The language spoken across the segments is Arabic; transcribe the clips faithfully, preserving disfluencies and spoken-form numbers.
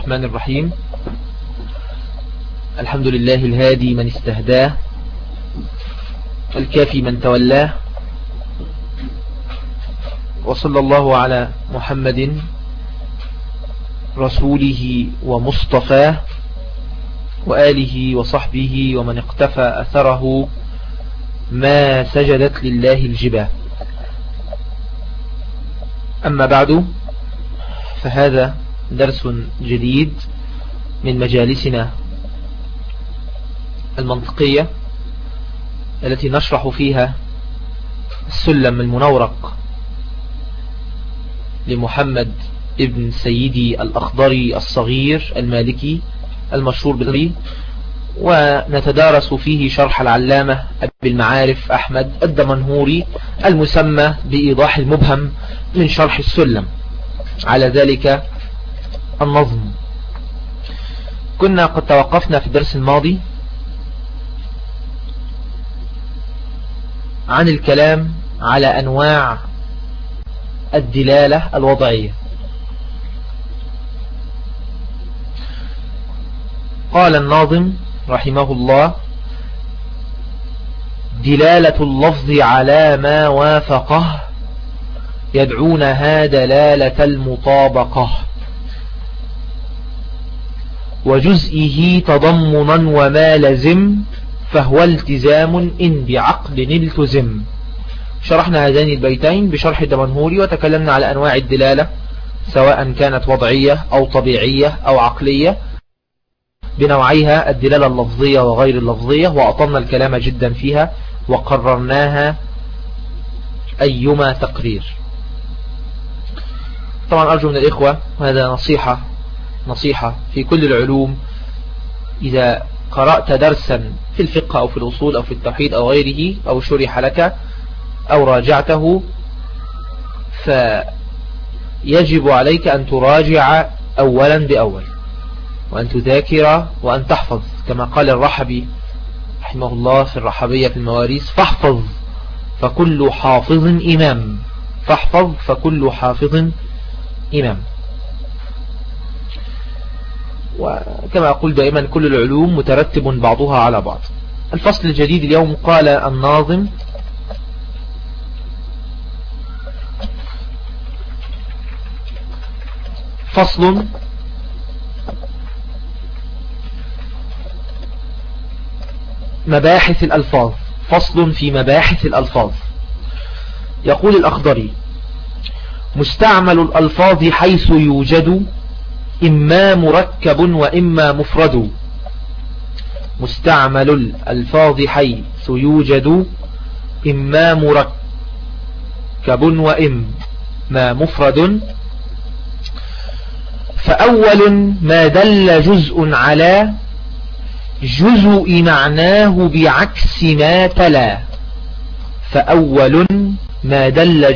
الرحمن الرحيم. الحمد لله الهادي من استهداه، الكافي من تولاه، وصلى الله على محمد رسوله ومصطفاه وآله وصحبه ومن اقتفى أثره ما سجدت لله الجباه. أما بعد، فهذا درس جديد من مجالسنا المنطقية التي نشرح فيها السلم المنورق لمحمد ابن سيدي الأخضري الصغير المالكي المشهور بالغري، ونتدارس فيه شرح العلامة أبي المعارف أحمد الدمنهوري المسمى بإيضاح المبهم من شرح السلم على ذلك النظم. كنا قد توقفنا في الدرس الماضي عن الكلام على أنواع الدلالة الوضعية. قال الناظم رحمه الله: دلالة اللفظ على ما وافقه يدعونها دلالة المطابقة، وجزئه تضمنا وما لزم فهو التزام إن بعقل التزم. شرحنا هذين البيتين بشرح الدمنهوري وتكلمنا على أنواع الدلالة سواء كانت وضعية أو طبيعية أو عقلية بنوعيها الدلالة اللفظية وغير اللفظية، وأطلنا الكلام جدا فيها وقررناها أيما تقرير. طبعا أرجو من الإخوة، وهذا نصيحة نصيحة في كل العلوم، إذا قرأت درسا في الفقه أو في الأصول أو في التوحيد أو غيره أو شرح لك أو راجعته، فيجب عليك أن تراجع أولا بأول، وأن تذاكر وأن تحفظ، كما قال الرحبي رحمه الله في الرحبية في المواريث: فاحفظ فكل حافظ إمام، فاحفظ فكل حافظ إمام. وكما أقول دائما كل العلوم مترتب بعضها على بعض. الفصل الجديد اليوم قال الناظم: فصل مباحث الألفاظ. فصل في مباحث الألفاظ. يقول الأخضري: مستعمل الألفاظ حيث يوجد إما مركب وإما مفرد. مستعمل الألفاظ حيث يوجد إما مركب وإما مفرد. فأول ما دل جزء على جزء معناه بعكس ما تلا. فأول ما دل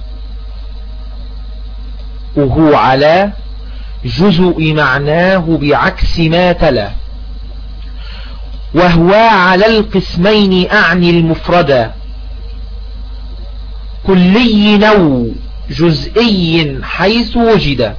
جزءه على جزء معناه بعكس ما تلا، وهو على القسمين أعني المفردا، كلي نو جزئي حيث وجد.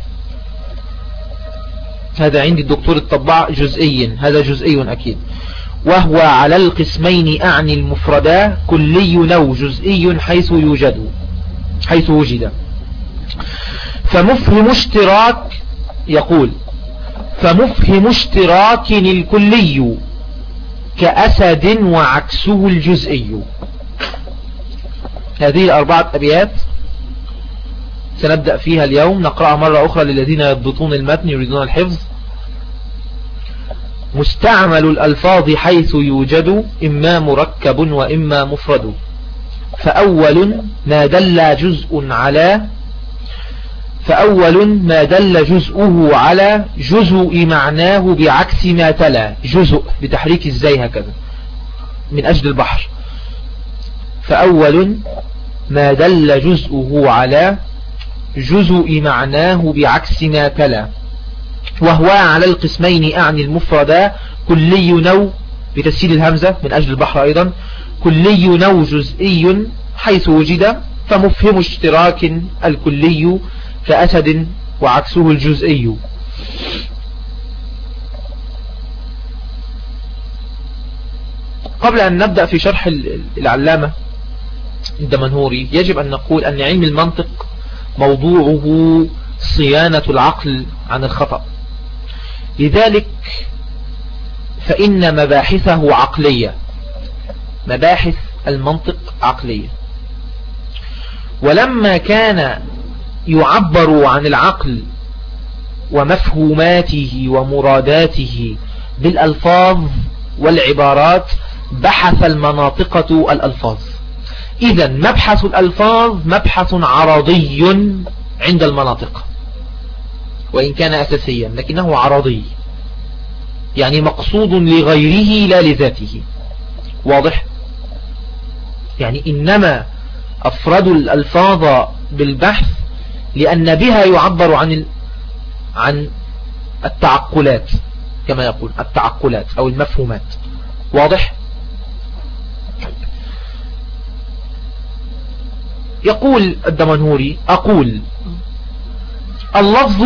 هذا عند الدكتور الطباع جزئي، هذا جزئي أكيد. وهو على القسمين أعني المفردا، كلي نو جزئي حيث يوجد حيث وجد. فمفهم اشتراك، يقول: فمفهم اشتراك الكلي كأسد وعكسه الجزئي. هذه الأربعة أبيات سنبدأ فيها اليوم، نقرأها مرة أخرى للذين يضبطون المتن يريدون الحفظ. مستعمل الألفاظ حيث يوجد إما مركب وإما مفرد. فأول ما دل جزء على فأول ما دل جزءه على جزء معناه بعكس ما تلا. جزء بتحريك الزي هكذا من أجل البحر. فأول ما دل جزءه على جزء معناه بعكس ما تلا، وهو على القسمين أعني المفردا، كلي نو بتسهيل الهمزة من أجل البحر أيضا، كلي نو جزئي حيث وجد. فمفهم اشتراك الكلي كأسد وعكسه الجزئي. قبل أن نبدأ في شرح العلامة الدمنهوري يجب أن نقول أن علم المنطق موضوعه صيانة العقل عن الخطأ، لذلك فإن مباحثه عقلية، مباحث المنطق عقلية. ولما كان يعبر عن العقل ومفهوماته ومراداته بالألفاظ والعبارات بحث المناطقة الألفاظ. إذن مبحث الألفاظ مبحث عرضي عند المناطق، وإن كان أساسيا لكنه عرضي، يعني مقصود لغيره لا لذاته. واضح؟ يعني إنما أفرد الألفاظ بالبحث لأن بها يعبر عن عن التعقلات، كما يقول التعقلات أو المفهومات. واضح؟ يقول الدمنهوري: أقول اللفظ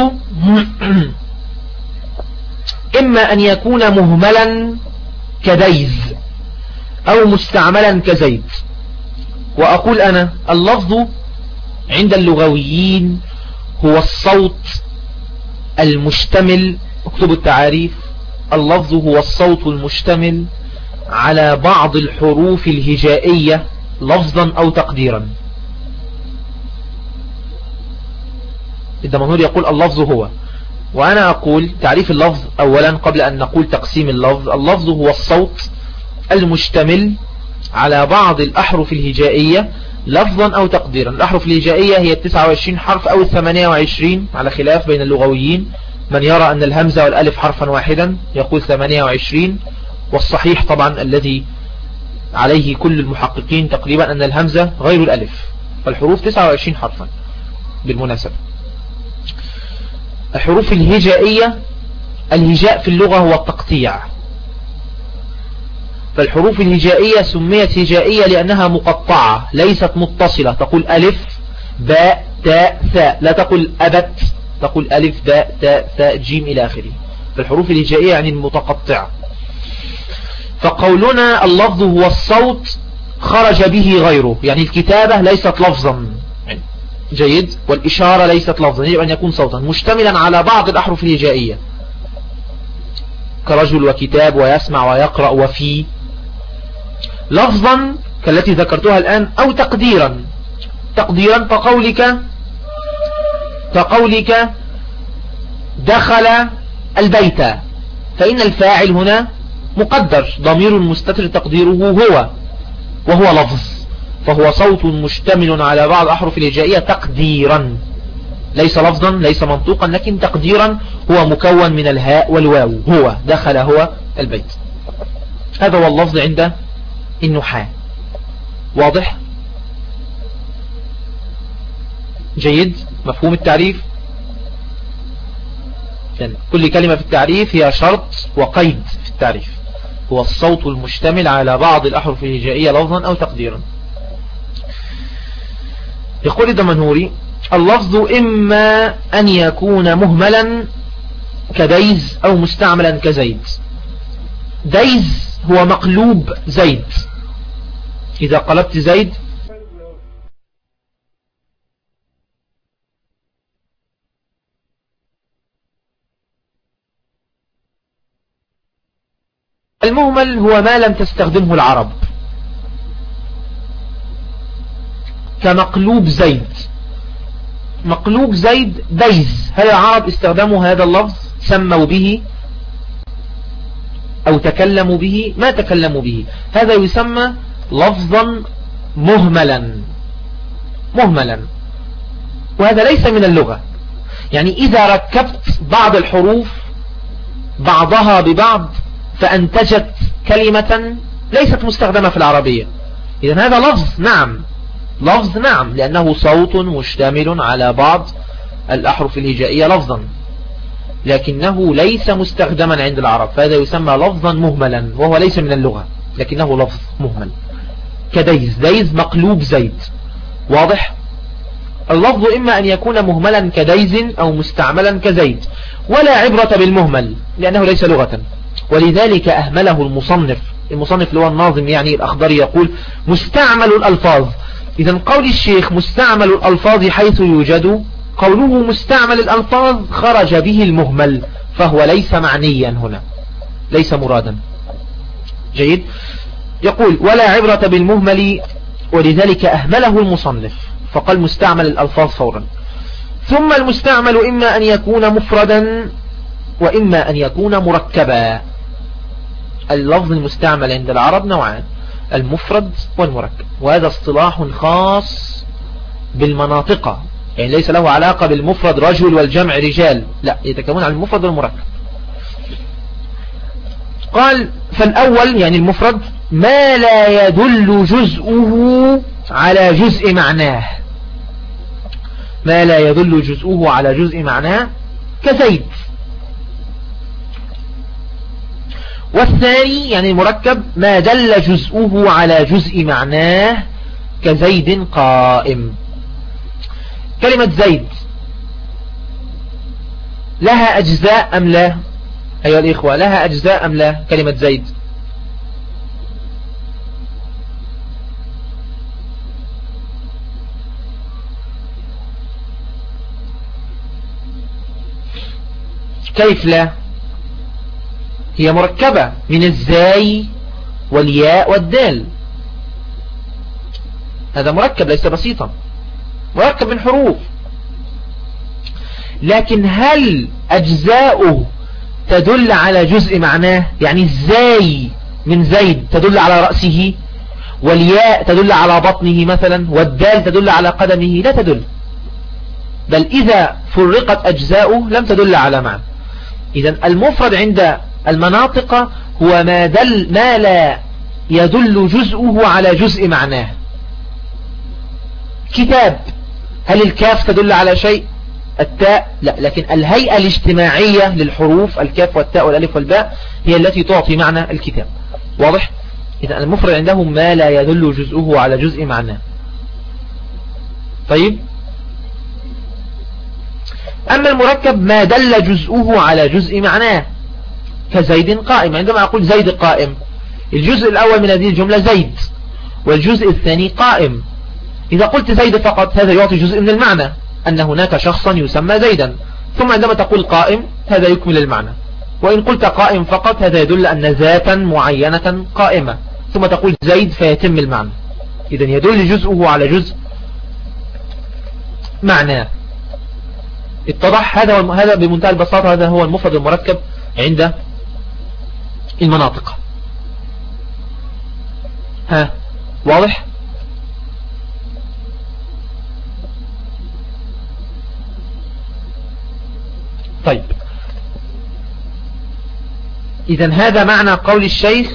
إما أن يكون مهملا كديز أو مستعملا كزيد. وأقول أنا اللفظ عند اللغويين هو الصوت المشتمل، اكتبوا التعاريف، اللفظ هو الصوت المشتمل على بعض الحروف الهجائية لفظا أو تقديرا. الدمنهوري يقول اللفظ هو، وأنا أقول تعريف اللفظ أولا قبل أن نقول تقسيم اللفظ. اللفظ هو الصوت المشتمل على بعض الأحرف الهجائية لفظا أو تقديرا. الأحرف الهجائية هي التسعة وعشرين حرف أو الثمانية وعشرين على خلاف بين اللغويين، من يرى أن الهمزة والألف حرفا واحدا يقول ثمانية وعشرين، والصحيح طبعا الذي عليه كل المحققين تقريبا أن الهمزة غير الألف، فالحروف تسعة وعشرين حرفا. بالمناسبة الحروف الهجائية، الهجاء في اللغة هو التقطيع، فالحروف الهجائية سميت هجائية لأنها مقطعة ليست متصلة. تقول ألف باء تاء ثاء، لا تقول أبت، تقول ألف باء تاء ثاء جيم إلى آخره. فالحروف الهجائية يعني المتقطعة. فقولنا اللفظ هو الصوت خرج به غيره، يعني الكتابة ليست لفظا، جيد، والإشارة ليست لفظا، يجب أن يكون صوتا مشتملا على بعض الأحرف الهجائية كرجل وكتاب ويسمع ويقرأ وفي، لفظا كالتي ذكرتها الآن، أو تقديرا. تقديرا كقولك كقولك دخل البيت، فإن الفاعل هنا مقدر ضمير مستتر تقديره هو، وهو لفظ، فهو صوت مشتمل على بعض أحرف الهجائية تقديرا، ليس لفظا ليس منطوقا، لكن تقديرا هو مكون من الهاء والواو. هو دخل هو البيت، هذا هو اللفظ عند النحاة. واضح؟ جيد، مفهوم التعريف. يعني كل كلمة في التعريف هي شرط وقيد في التعريف. هو الصوت المشتمل على بعض الأحرف الهجائية لفظا أو تقديرا. يقول الدمنهوري اللفظ إما أن يكون مهملا كديز أو مستعملا كزيد. ديز هو مقلوب زيد، إذا قلبت زيد المهمل هو ما لم تستخدمه العرب، كمقلوب زيد. مقلوب زيد ديز، هل العرب استخدموا هذا اللفظ؟ سموا به أو تكلموا به؟ ما تكلموا به. هذا يسمى لفظا مهملا، مهملا، وهذا ليس من اللغة. يعني إذا ركبت بعض الحروف بعضها ببعض فأنتجت كلمة ليست مستخدمة في العربية، إذن هذا لفظ، نعم لفظ، نعم، لأنه صوت مشتمل على بعض الأحرف الهجائية لفظا، لكنه ليس مستخدما عند العرب، فهذا يسمى لفظا مهملا، وهو ليس من اللغة لكنه لفظ مهمل. كديز، ديز مقلوب زيد. واضح؟ اللفظ إما أن يكون مهملا كديز أو مستعملا كزيد، ولا عبرة بالمهمل لأنه ليس لغة، ولذلك أهمله المصنف المصنف اللي هو الناظم يعني الأخضري يقول مستعمل الألفاظ. إذا قول الشيخ مستعمل الألفاظ حيث يوجد، قوله مستعمل الألفاظ خرج به المهمل، فهو ليس معنيا هنا، ليس مرادا. جيد. يقول ولا عبرة بالمهمل، ولذلك أهمله المصنف فقال مستعمل الألفاظ فورا. ثم المستعمل إما أن يكون مفردا وإما أن يكون مركبا. اللفظ المستعمل عند العرب نوعان، المفرد والمركب، وهذا اصطلاح خاص بالمناطق، يعني ليس له علاقة بالمفرد رجل والجمع رجال، لا، يتكون عن المفرد والمركب. قال فالأول يعني المفرد ما لا يدل جزءه على جزء معناه، ما لا يدل جزءه على جزء معناه كزيد. والثاني يعني المركب ما دل جزءه على جزء معناه كزيد قائم. كلمة زيد لها أجزاء أم لا؟ أيها الإخوة، لها أجزاء أم لا كلمة زيد؟ كيف لا؟ هي مركبة من الزاي والياء والدال، هذا مركب ليس بسيطا، مركب من حروف. لكن هل أجزاؤه تدل على جزء معناه؟ يعني الزاي من زيد تدل على رأسه، والياء تدل على بطنه مثلا، والدال تدل على قدمه، لا تدل، بل إذا فرقت أجزاؤه لم تدل على معنى. إذن المفرد عند المناطق هو ما دل ما لا يدل جزءه على جزء معناه. كتاب، هل الكاف تدل على شيء؟ التاء لا، لكن الهيئة الاجتماعية للحروف الكاف والتاء والالف والباء هي التي تعطي معنى الكتاب. واضح؟ إذن المفرد عندهم ما لا يدل جزءه على جزء معناه. طيب، أما المركب ما دل جزءه على جزء معناه كزيد قائم. عندما أقول زيد قائم، الجزء الأول من هذه الجملة زيد، والجزء الثاني قائم. إذا قلت زيد فقط هذا يعطي جزء من المعنى أن هناك شخصا يسمى زيدا، ثم عندما تقول قائم هذا يكمل المعنى. وإن قلت قائم فقط هذا يدل أن ذاتا معينة قائمة، ثم تقول زيد فيتم المعنى. إذن يدل جزءه على جزء معناه. اتضح؟ هذا هذا بمنتهى البساطة، هذا هو المفرد المركب عند المناطق. ها، واضح؟ طيب، إذن هذا معنى قول الشيخ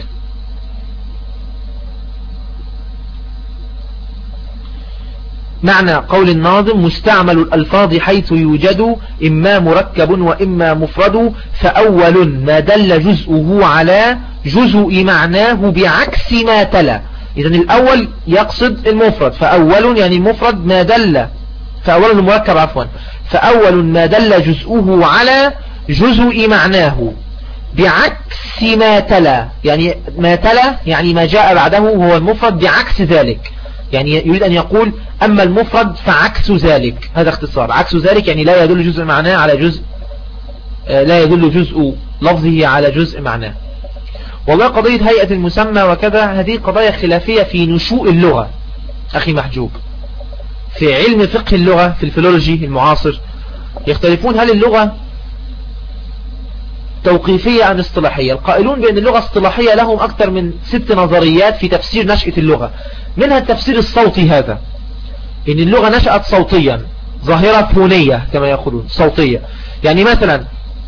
معنى قول الناظم مستعمل الألفاظ حيث يوجد إما مركب وإما مفرد، فأول ما دل جزءه على جزء معناه بعكس ما تلا. إذن الأول يقصد المفرد، فأول يعني المفرد ما دل، فأول المركب عفوا، فأول ما دل جزءه على جزء معناه بعكس ما تلا. يعني ما تلا يعني ما جاء بعده هو المفرد بعكس ذلك، يعني يريد أن يقول أما المفرد فعكس ذلك. هذا اختصار، عكس ذلك يعني لا يدل جزء معناه على جزء، لا يدل جزء لفظه على جزء معناه. والله قضية هيئة المسمى وكذا هذه قضايا خلافية في نشوء اللغة أخي محجوب. في علم فقه اللغة في الفيلولوجي المعاصر يختلفون هل اللغة توقيفية أم اصطلاحية. القائلون بأن اللغة اصطلاحية لهم أكثر من ست نظريات في تفسير نشأة اللغة، منها التفسير الصوتي، هذا إن اللغة نشأت صوتيا، ظاهرة فونية كما يقولون، صوتية. يعني مثلا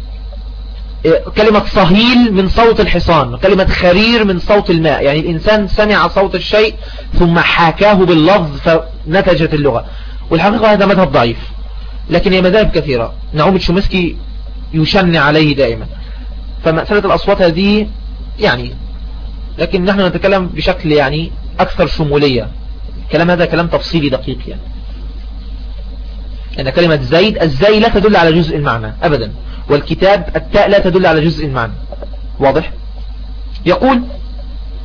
كلمة صهيل من صوت الحصان، كلمة خرير من صوت الماء، يعني الإنسان سمع صوت الشيء ثم حاكاه باللفظ فنتجت اللغة. والحقيقة هذا مذهب ضعيف، لكن هي مذاهب كثيرة. نعوم تشومسكي يشن عليه دائما. فمسألة الأصوات هذه يعني، لكن نحن نتكلم بشكل يعني أكثر شمولية. كلام هذا كلام تفصيلي دقيق يعني. أن كلمة زيد، الزي لا تدل على جزء المعنى أبدا، والكتاب التاء لا تدل على جزء المعنى. واضح؟ يقول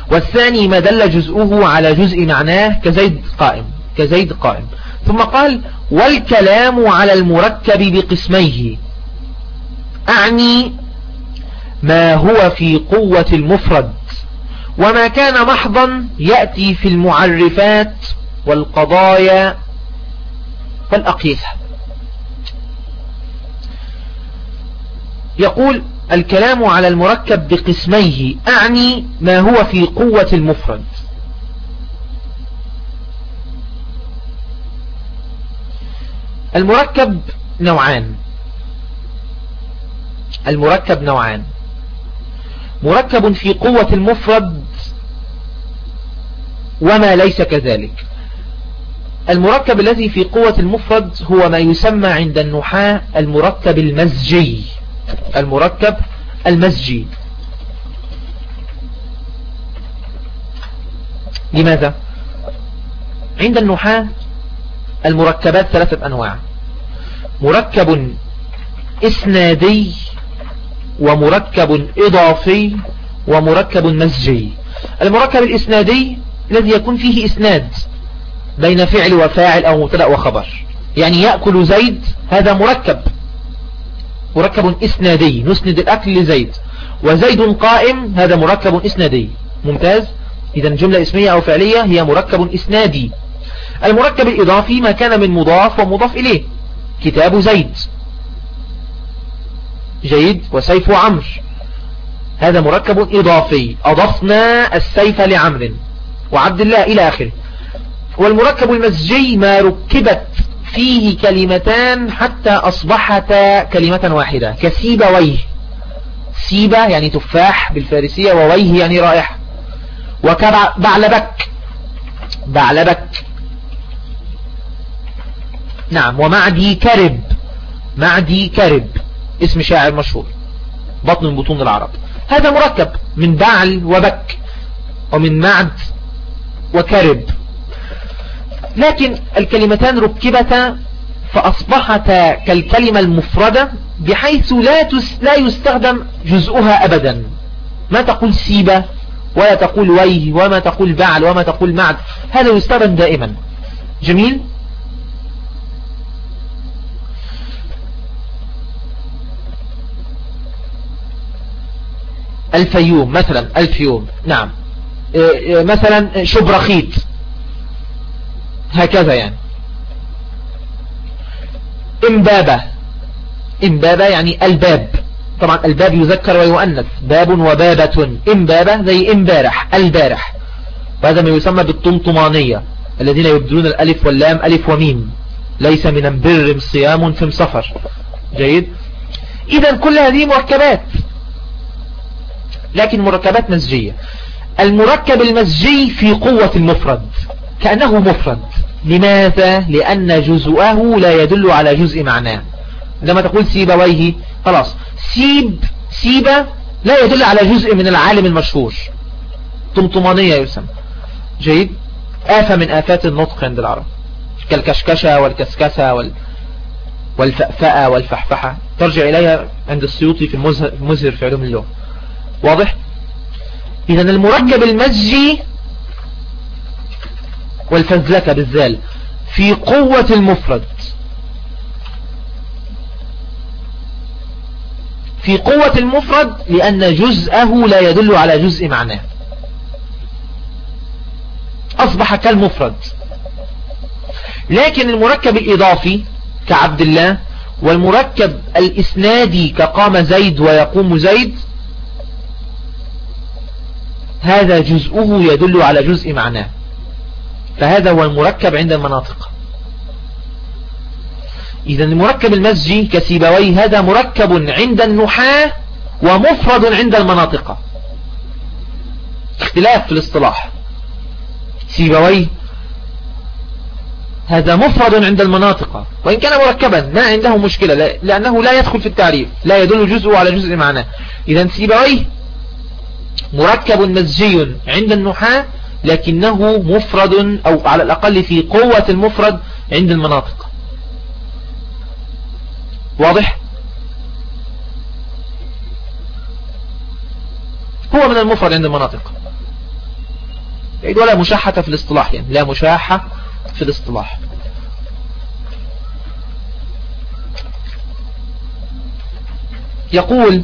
والثاني ما دل جزءه على جزء معناه كزيد قائم كزيد قائم. ثم قال والكلام على المركب بقسميه، أعني ما هو في قوة المفرد وما كان محضا يأتي في المعرفات والقضايا والأقيسة. يقول الكلام على المركب بقسميه، أعني ما هو في قوة المفرد. المركب نوعان المركب نوعان مركب في قوة المفرد وما ليس كذلك. المركب الذي في قوة المفرد هو ما يسمى عند النحاة المركب المزجي المركب المزجي. لماذا؟ عند النحاة المركبات ثلاثة أنواع: مركب إسنادي ومركب إضافي ومركب مزجي. المركب الإسنادي الذي يكون فيه إسناد بين فعل وفاعل أو مبتدأ وخبر، يعني يأكل زيد، هذا مركب مركب إسنادي، نسند الأكل لزيد. وزيد قائم، هذا مركب إسنادي. ممتاز. إذا جملة اسمية أو فعلية هي مركب إسنادي. المركب الإضافي ما كان من مضاف ومضاف إليه، كتاب زيد، جيد، وسيف عمرو، هذا مركب إضافي، أضفنا السيف لعمر وعبد الله إلى آخره. والمركب المزجي ما ركبت فيه كلمتان حتى أصبحتا كلمة واحدة، كسيبويه، سيبة يعني تفاح بالفارسية، وويه يعني رائحة. وكبعلبك، بعلبك، نعم. ومعدي كرب، معدي كرب اسم شاعر مشهور، بطن من بطون العرب. هذا مركب من بعل وبك ومن معد وكرب. لكن الكلمتان ركبتا فأصبحتا كالكلمة المفردة، بحيث لا لا يستخدم جزءها أبدا. ما تقول سيبة ولا تقول ويه وما تقول بعل وما تقول معد، هذا يستخدم دائما. جميل. الفيوم مثلا، الفيوم، نعم. مثلا شبرخيت، هكذا يعني. إمبابة، إمبابة يعني الباب، طبعا الباب يذكر ويؤنث، باب وبابة. إمبابة زي إمبارح، البارح، وهذا ما يسمى بالطمطمانية، الذين يبدلون الألف واللام ألف وميم، ليس من بر صيام في سفر، جيد. إذا كل هذه مركبات، لكن مركبات مزجية. المركب المزجي في قوة المفرد كأنه مفرد. لماذا؟ لأن جزءه لا يدل على جزء معناه. لما تقول سيبويه، خلاص، سيب، سيبة لا يدل على جزء من العالم المشهور، طمطمانية يسمى، جيد. آفة من آفات النطق عند العرب، كالكشكشة والكسكسة وال... والفأفأة والفحفحة، ترجع إليها عند السيوطي في المزهر في علوم اللغة. واضح؟ إذا المركب المزجي والفزلكة بالذال في قوة المفرد، في قوة المفرد لأن جزءه لا يدل على جزء معناه، أصبح كالمفرد. لكن المركب الإضافي كعبد الله، والمركب الإسنادي كقام زيد ويقوم زيد، هذا جزءه يدل على جزء معناه، فهذا هو المركب عند المناطق. إذا المركب المزجي كسيبوي هذا مركب عند النحاة ومفرد عند المناطق، اختلاف في الاصطلاح. سيبوي هذا مفرد عند المناطق، وإن كان مركبا ما عنده مشكلة، لأنه لا يدخل في التعريف، لا يدل جزءه على جزء معناه. إذا سيبوي مركب مزجي عند النحاة، لكنه مفرد أو على الأقل في قوة المفرد عند المناطق. واضح؟ هو من المفرد عند المناطق. ولا مشاحة في الاصطلاح، يعني لا مشاحة في الاصطلاح. يقول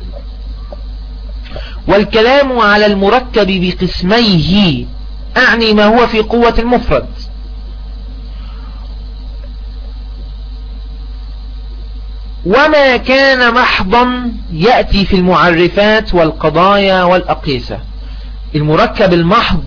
والكلام على المركب بقسميه أعني ما هو في قوة المفرد، وما كان محضا يأتي في المعرفات والقضايا والأقيسة. المركب المحض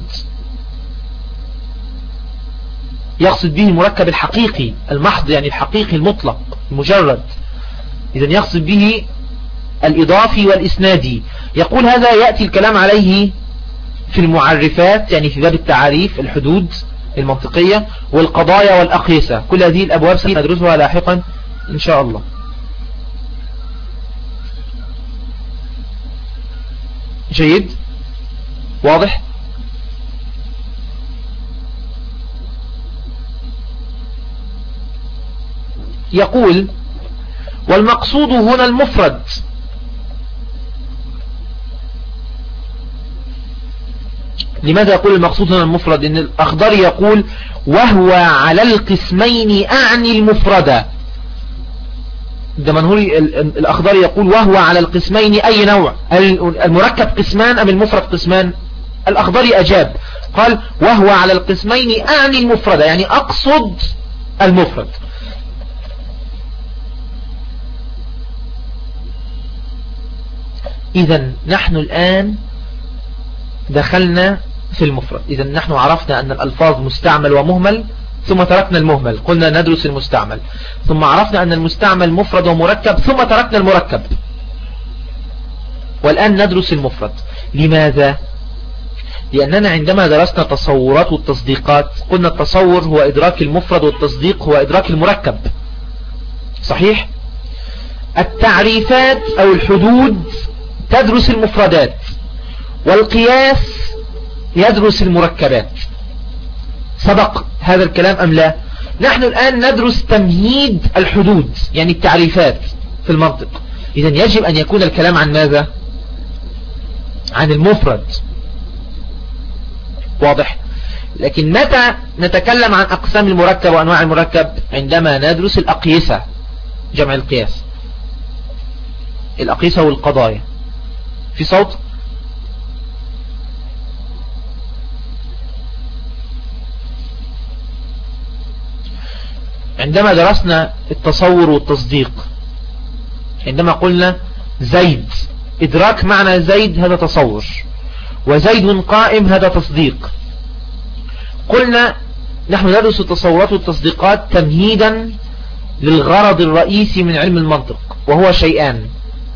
يقصد به المركب الحقيقي المحض، يعني الحقيقي المطلق المجرد، إذن يقصد به الإضافي والإسنادي. يقول هذا يأتي الكلام عليه في المعرفات، يعني في باب التعاريف الحدود المنطقية والقضايا والأقيسة. كل هذه الأبواب سندرسها لاحقا إن شاء الله. جيد، واضح. يقول والمقصود هنا المفرد. لماذا يقول المقصود هنا المفرد؟ إن الأخضر يقول وهو على القسمين أعني المفردة. الدمنهوري الأخضر يقول وهو على القسمين أي نوع؟ المركب قسمان أم المفرد قسمان؟ الأخضر أجاب قال وهو على القسمين أعني المفردة، يعني أقصد المفرد. إذن نحن الآن دخلنا في المفرد. إذن نحن عرفنا أن الألفاظ مستعمل ومهمل، ثم تركنا المهمل قلنا ندرس المستعمل، ثم عرفنا أن المستعمل مفرد ومركب، ثم تركنا المركب، والآن ندرس المفرد. لماذا؟ لأننا عندما درسنا تصورات والتصديقات قلنا التصور هو إدراك المفرد والتصديق هو إدراك المركب، صحيح؟ التعريفات أو الحدود تدرس المفردات، والقياس يدرس المركبات. سبق هذا الكلام أم لا؟ نحن الآن ندرس تمهيد الحدود، يعني التعريفات في المنطق. إذن يجب أن يكون الكلام عن ماذا؟ عن المفرد، واضح. لكن متى نتكلم عن أقسام المركب وأنواع المركب؟ عندما ندرس الأقيسة، جمع القياس، الأقيسة والقضايا. في صوت؟ عندما درسنا التصور والتصديق، عندما قلنا زيد، إدراك معنى زيد هذا تصور، وزيد قائم هذا تصديق. قلنا نحن ندرس التصورات والتصديقات تمهيدا للغرض الرئيسي من علم المنطق، وهو شيئان: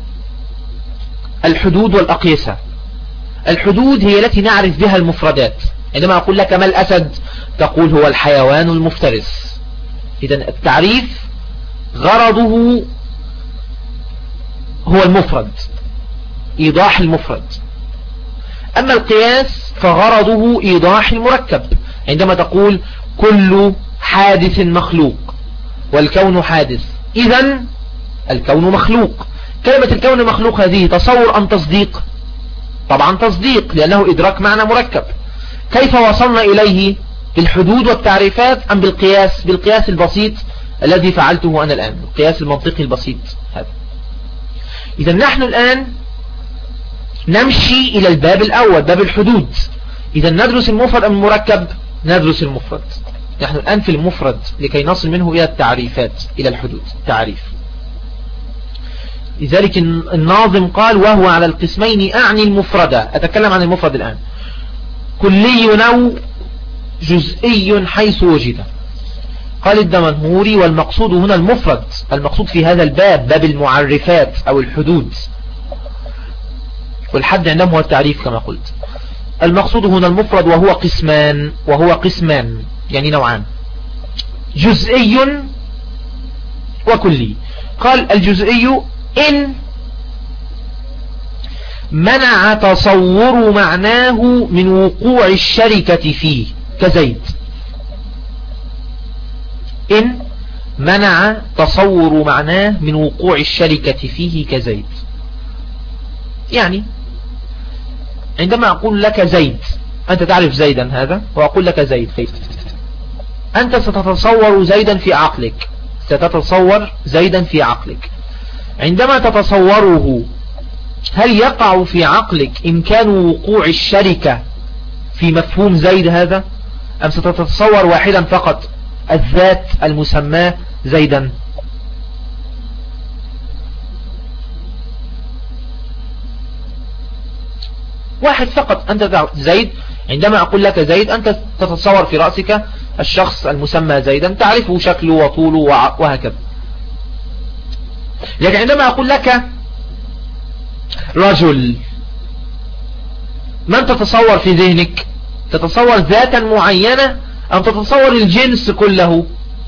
الحدود والأقيسة. الحدود هي التي نعرف بها المفردات. عندما أقول لك ما الأسد تقول هو الحيوان المفترس. إذن التعريف غرضه هو المفرد، إيضاح المفرد. أما القياس فغرضه إيضاح المركب. عندما تقول كل حادث مخلوق والكون حادث، إذن الكون مخلوق. كلمة الكون مخلوق هذه تصور أم تصديق؟ طبعا تصديق، لأنه إدراك معنى مركب. كيف وصلنا إليه؟ بالحدود والتعريفات أم بالقياس؟ بالقياس البسيط الذي فعلته أنا الآن، القياس المنطقي البسيط هذا. إذا نحن الآن نمشي إلى الباب الأول، باب الحدود. إذا ندرس المفرد أم المركب؟ ندرس المفرد. نحن الآن في المفرد لكي نصل منه إلى التعريفات، إلى الحدود، تعريف. لذلك الناظم قال وهو على القسمين أعني المفردة. أتكلم عن المفرد الآن. كلي أو جزئي حيث وجد. قال الدمنهوري والمقصود هنا المفرد. المقصود في هذا الباب باب المعرفات أو الحدود، والحد عندهم هو التعريف كما قلت. المقصود هنا المفرد وهو قسمان، وهو قسمان يعني نوعان: جزئي وكلي. قال الجزئي إن منع تصور معناه من وقوع الشركة فيه كزيد. إن منع تصور معناه من وقوع الشركة فيه كزيد. يعني عندما أقول لك زيد أنت تعرف زيدا هذا وأقول لك زيد، أنت ستتصور زيدا في عقلك، ستتصور زيدا في عقلك. عندما تتصوره هل يقع في عقلك إمكان وقوع الشركة في مفهوم زيد هذا، أم ستتصور واحدا فقط، الذات المسمى زيدا؟ واحد فقط أنت تعرف زيد. عندما أقول لك زيد أنت تتصور في رأسك الشخص المسمى زيدا، تعرفه شكله وطوله وهكذا. لكن عندما أقول لك رجل، من تتصور في ذهنك؟ تتصور ذاتا معينة أم تتصور الجنس كله؟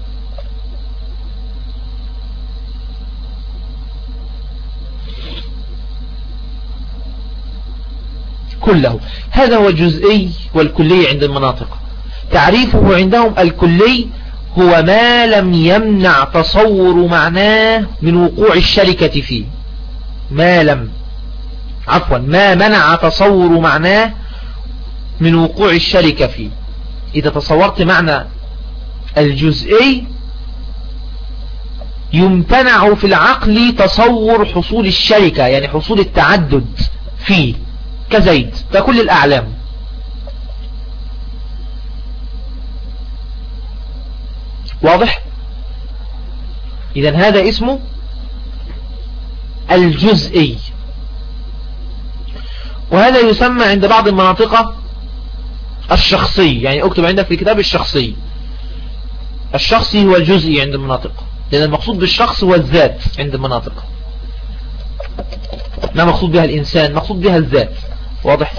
كله. هذا هو الجزئي والكلي عند المناطق. تعريفه عندهم الكلي هو ما لم يمنع تصور معناه من وقوع الشركة فيه، ما لم عفوا ما منع تصور معناه من وقوع الشركة فيه. إذا تصورت معنى الجزئي يمتنع في العقل تصور حصول الشركة، يعني حصول التعدد فيه، كزيد ككل الأعلام. واضح؟ إذن هذا اسمه الجزئي، وهذا يسمى عند بعض المناطق الشخصي. يعني اكتب عندك في الكتاب الشخصي. الشخصي هو الجزئي عند المناطق، لأن المقصود بالشخص هو الذات عند المناطق، ما مقصود بها الإنسان، مقصود بها الذات. واضح؟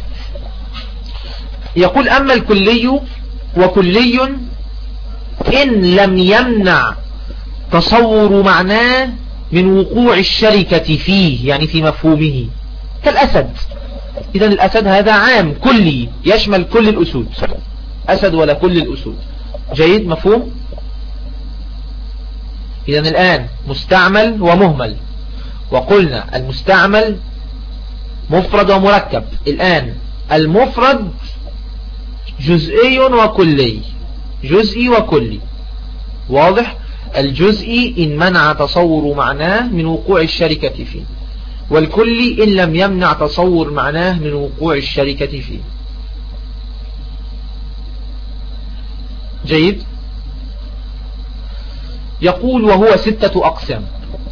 يقول أما الكلي وكلي إن لم يمنع تصور معناه من وقوع الشركة فيه، يعني في مفهومه، كالأسد. إذن الأسد هذا عام كلي يشمل كل الأسود، أسد ولا كل الأسود. جيد؟ مفهوم؟ إذن الآن مستعمل ومهمل، وقلنا المستعمل مفرد ومركب. الآن المفرد جزئي وكلي، جزئي وكلي. واضح؟ الجزئي إن منع تصور معناه من وقوع الشركة فيه، والكلي إن لم يمنع تصور معناه من وقوع الشركة فيه. جيد؟ يقول وهو ستة أقسام.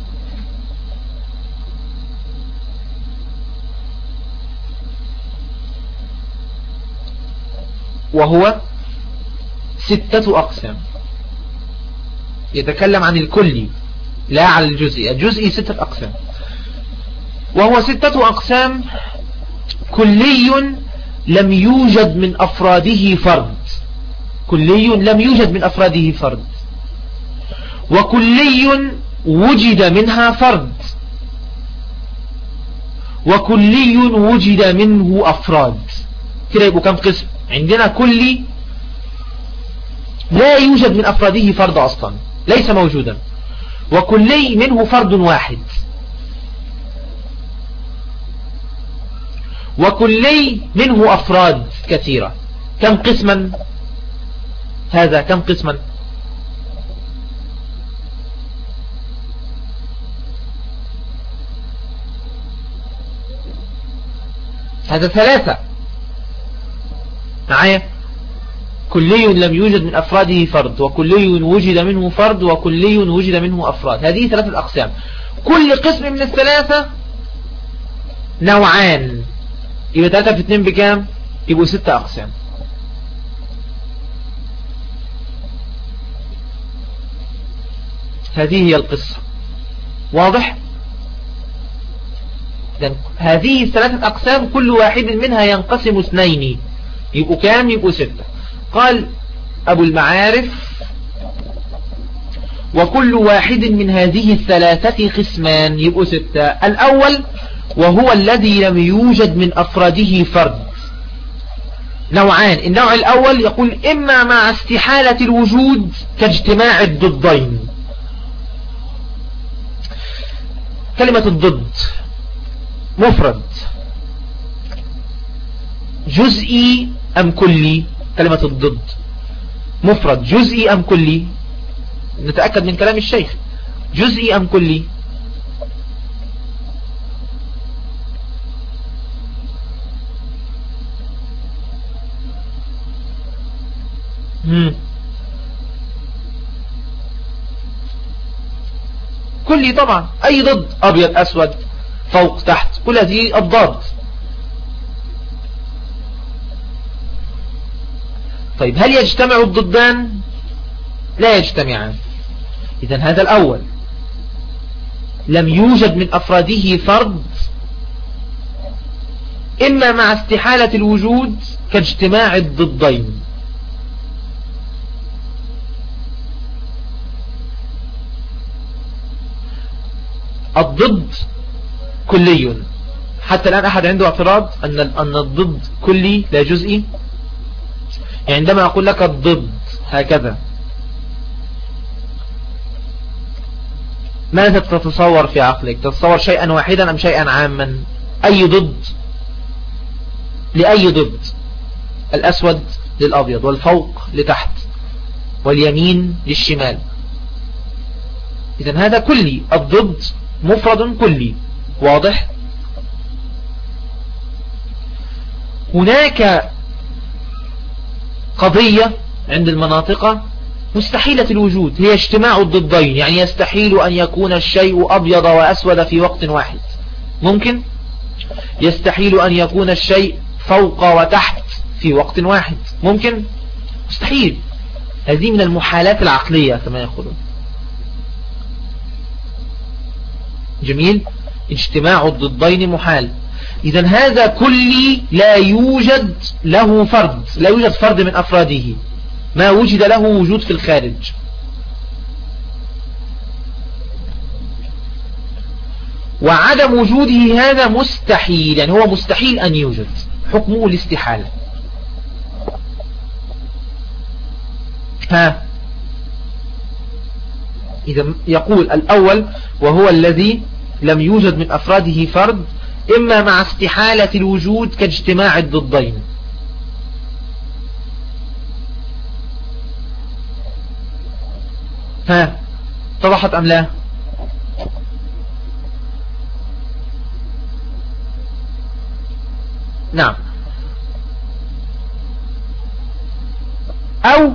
وهو ستة أقسام. يتكلم عن الكلي لا عن الجزئي. الجزئي ستة أقسام. وهو ستة أقسام: كلي لم يوجد من أفراده فرد، كلي لم يوجد من أفراده فرد، وكلي وجد منها فرد، وكلي وجد منه أفراد. كده يبقوا كم قسم؟ عندنا كلي لا يوجد من أفراده فرد أصلا، ليس موجودا، وكلي منه فرد واحد، وكلي منه أفراد كثيرة. كم قسما هذا؟ كم قسما؟ هذا ثلاثة معايا. كلي لم يوجد من أفراده فرد، وكلي وجد منه فرد، وكلي وجد منه أفراد. هذه ثلاثة أقسام. كل قسم من الثلاثة نوعان، يبقى ثلاثة في اثنين بكام؟ يبقوا ستة أقسام. هذه هي القصة. واضح؟ هذه الثلاثة أقسام كل واحد منها ينقسم اثنين، يبقوا كام؟ يبقوا ستة. قال أبو المعارف: وكل واحد من هذه الثلاثة قسمان، يبقوا ستة. الأول وهو الذي لم يوجد من أفراده فرد. نوعان. النوع الأول يقول إما مع استحالة الوجود كاجتماع الضدين. كلمة الضد مفرد، جزئي أم كلي؟ كلمة الضد مفرد جزئي أم كلي؟ نتأكد من كلام الشيخ، جزئي أم كلي؟ مم. كلي طبعا، أي ضد، أبيض أسود فوق تحت، كل هذه الضاد. طيب هل يجتمع الضدان؟ لا يجتمعان. إذن هذا الأول لم يوجد من أفراده فرد إما مع استحالة الوجود كاجتماع الضدين. الضد كلي، حتى الآن أحد عنده اعتراض أن أن الضد كلي لا جزئي؟ يعني عندما أقول لك الضد هكذا ماذا تتصور في عقلك؟ تتصور شيئا واحدا أم شيئا عاما؟ أي ضد لأي ضد؟ الأسود للأبيض، والفوق لتحت، واليمين للشمال. إذن هذا كلي، الضد مفرد كلي، واضح؟ هناك قضية عند المناطق مستحيلة الوجود، هي اجتماع الضدين، يعني يستحيل أن يكون الشيء أبيض وأسود في وقت واحد. ممكن؟ يستحيل أن يكون الشيء فوق وتحت في وقت واحد. ممكن؟ مستحيل. هذه من المحالات العقلية كما يقولون. جميل؟ اجتماع الضدين محال. إذن هذا كلي لا يوجد له فرد، لا يوجد فرد من أفراده، ما وجد له وجود في الخارج. وعدم وجوده هذا مستحيل، يعني هو مستحيل أن يوجد، حكمه الاستحالة. ها إذا يقول الأول وهو الذي لم يوجد من أفراده فرد إما مع استحالة الوجود كاجتماع الضدين. ها اتضحت أم لا؟ نعم. أو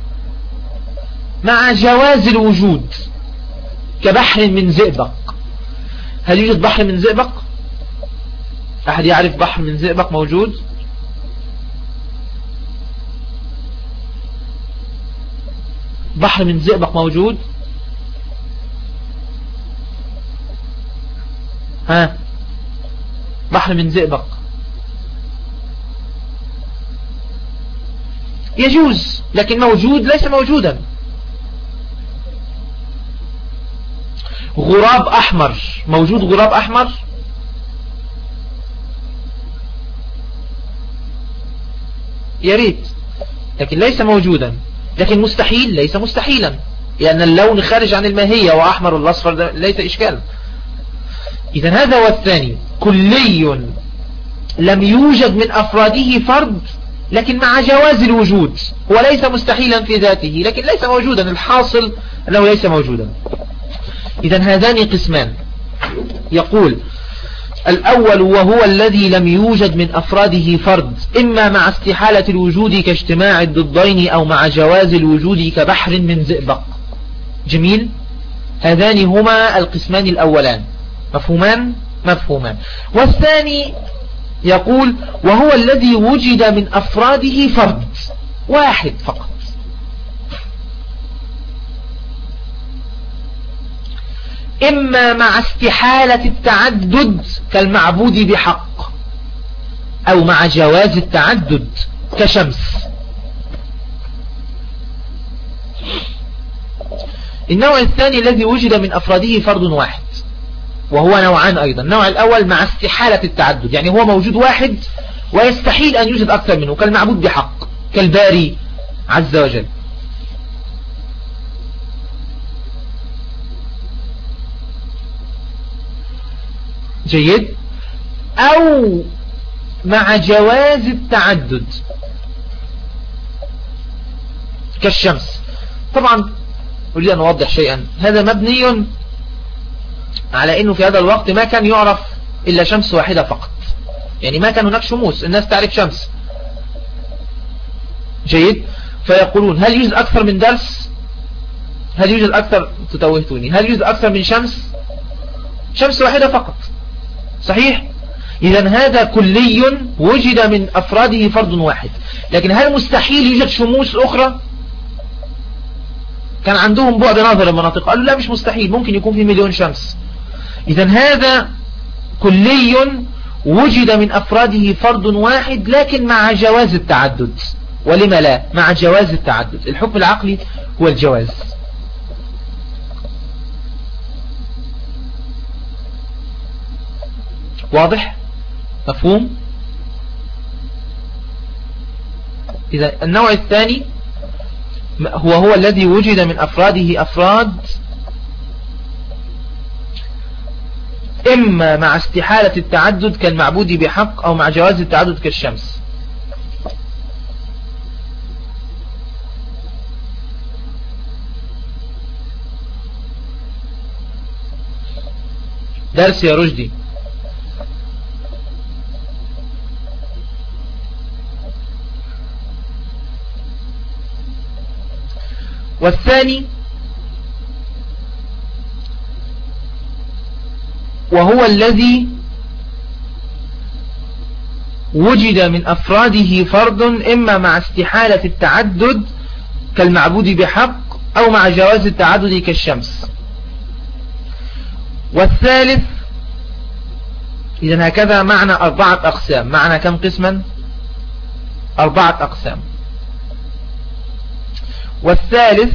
مع جواز الوجود كبحر من زئبق. هل يوجد بحر من زئبق؟ أحد يعرف بحر من زئبق موجود؟ بحر من زئبق موجود؟ ها بحر من زئبق يجوز، لكن موجود ليس موجودا. غراب أحمر موجود؟ غراب أحمر يريد، لكن ليس موجودا. لكن مستحيل؟ ليس مستحيلا، لأن اللون خارج عن الماهية، وأحمر والأصفر ليس إشكال. إذن هذا هو الثاني، كلي لم يوجد من أفراده فرد لكن مع جواز الوجود، هو ليس مستحيلا في ذاته لكن ليس موجودا، الحاصل أنه ليس موجودا. إذن هذان قسمان. يقول الأول وهو الذي لم يوجد من أفراده فرد إما مع استحالة الوجود كاجتماع الضدين أو مع جواز الوجود كبحر من زئبق. جميل. هذان هما القسمان الأولان، مفهومان؟ مفهومان. والثاني يقول وهو الذي وجد من أفراده فرد واحد فقط، إما مع استحالة التعدد كالمعبود بحق أو مع جواز التعدد كشمس. النوع الثاني الذي وجد من أفراده فرد واحد، وهو نوعان أيضا. النوع الأول مع استحالة التعدد، يعني هو موجود واحد ويستحيل أن يوجد أكثر منه كالمعبود بحق كالباري عز وجل. جيد. أو مع جواز التعدد، كالشمس. طبعا أريد أن أوضح شيئا، هذا مبني على أنه في هذا الوقت ما كان يعرف إلا شمس واحدة فقط، يعني ما كان هناك شموس، الناس تعرف شمس. جيد. فيقولون هل يوجد أكثر من درس؟ هل يوجد أكثر، تتوهتوني، هل يوجد أكثر من شمس؟ شمس واحدة فقط، صحيح؟ إذن هذا كلي وجد من أفراده فرد واحد. لكن هل مستحيل يوجد شموس أخرى؟ كان عندهم بعد نظر المناطق، قالوا لا مش مستحيل، ممكن يكون في مليون شمس. إذن هذا كلي وجد من أفراده فرد واحد، لكن مع جواز التعدد. ولما لا؟ مع جواز التعدد. الحكم العقلي هو الجواز. واضح؟ مفهوم؟ إذا النوع الثاني هو هو الذي وجد من أفراده أفراد إما مع استحالة التعدد كالمعبود بحق، أو مع جواز التعدد كالشمس. درس يا رشدي. والثاني وهو الذي وجد من أفراده فرد إما مع استحالة التعدد كالمعبود بحق، أو مع جواز التعدد كالشمس. والثالث، إذن هكذا معنى أربعة أقسام. معنى كم قسما؟ أربعة أقسام. والثالث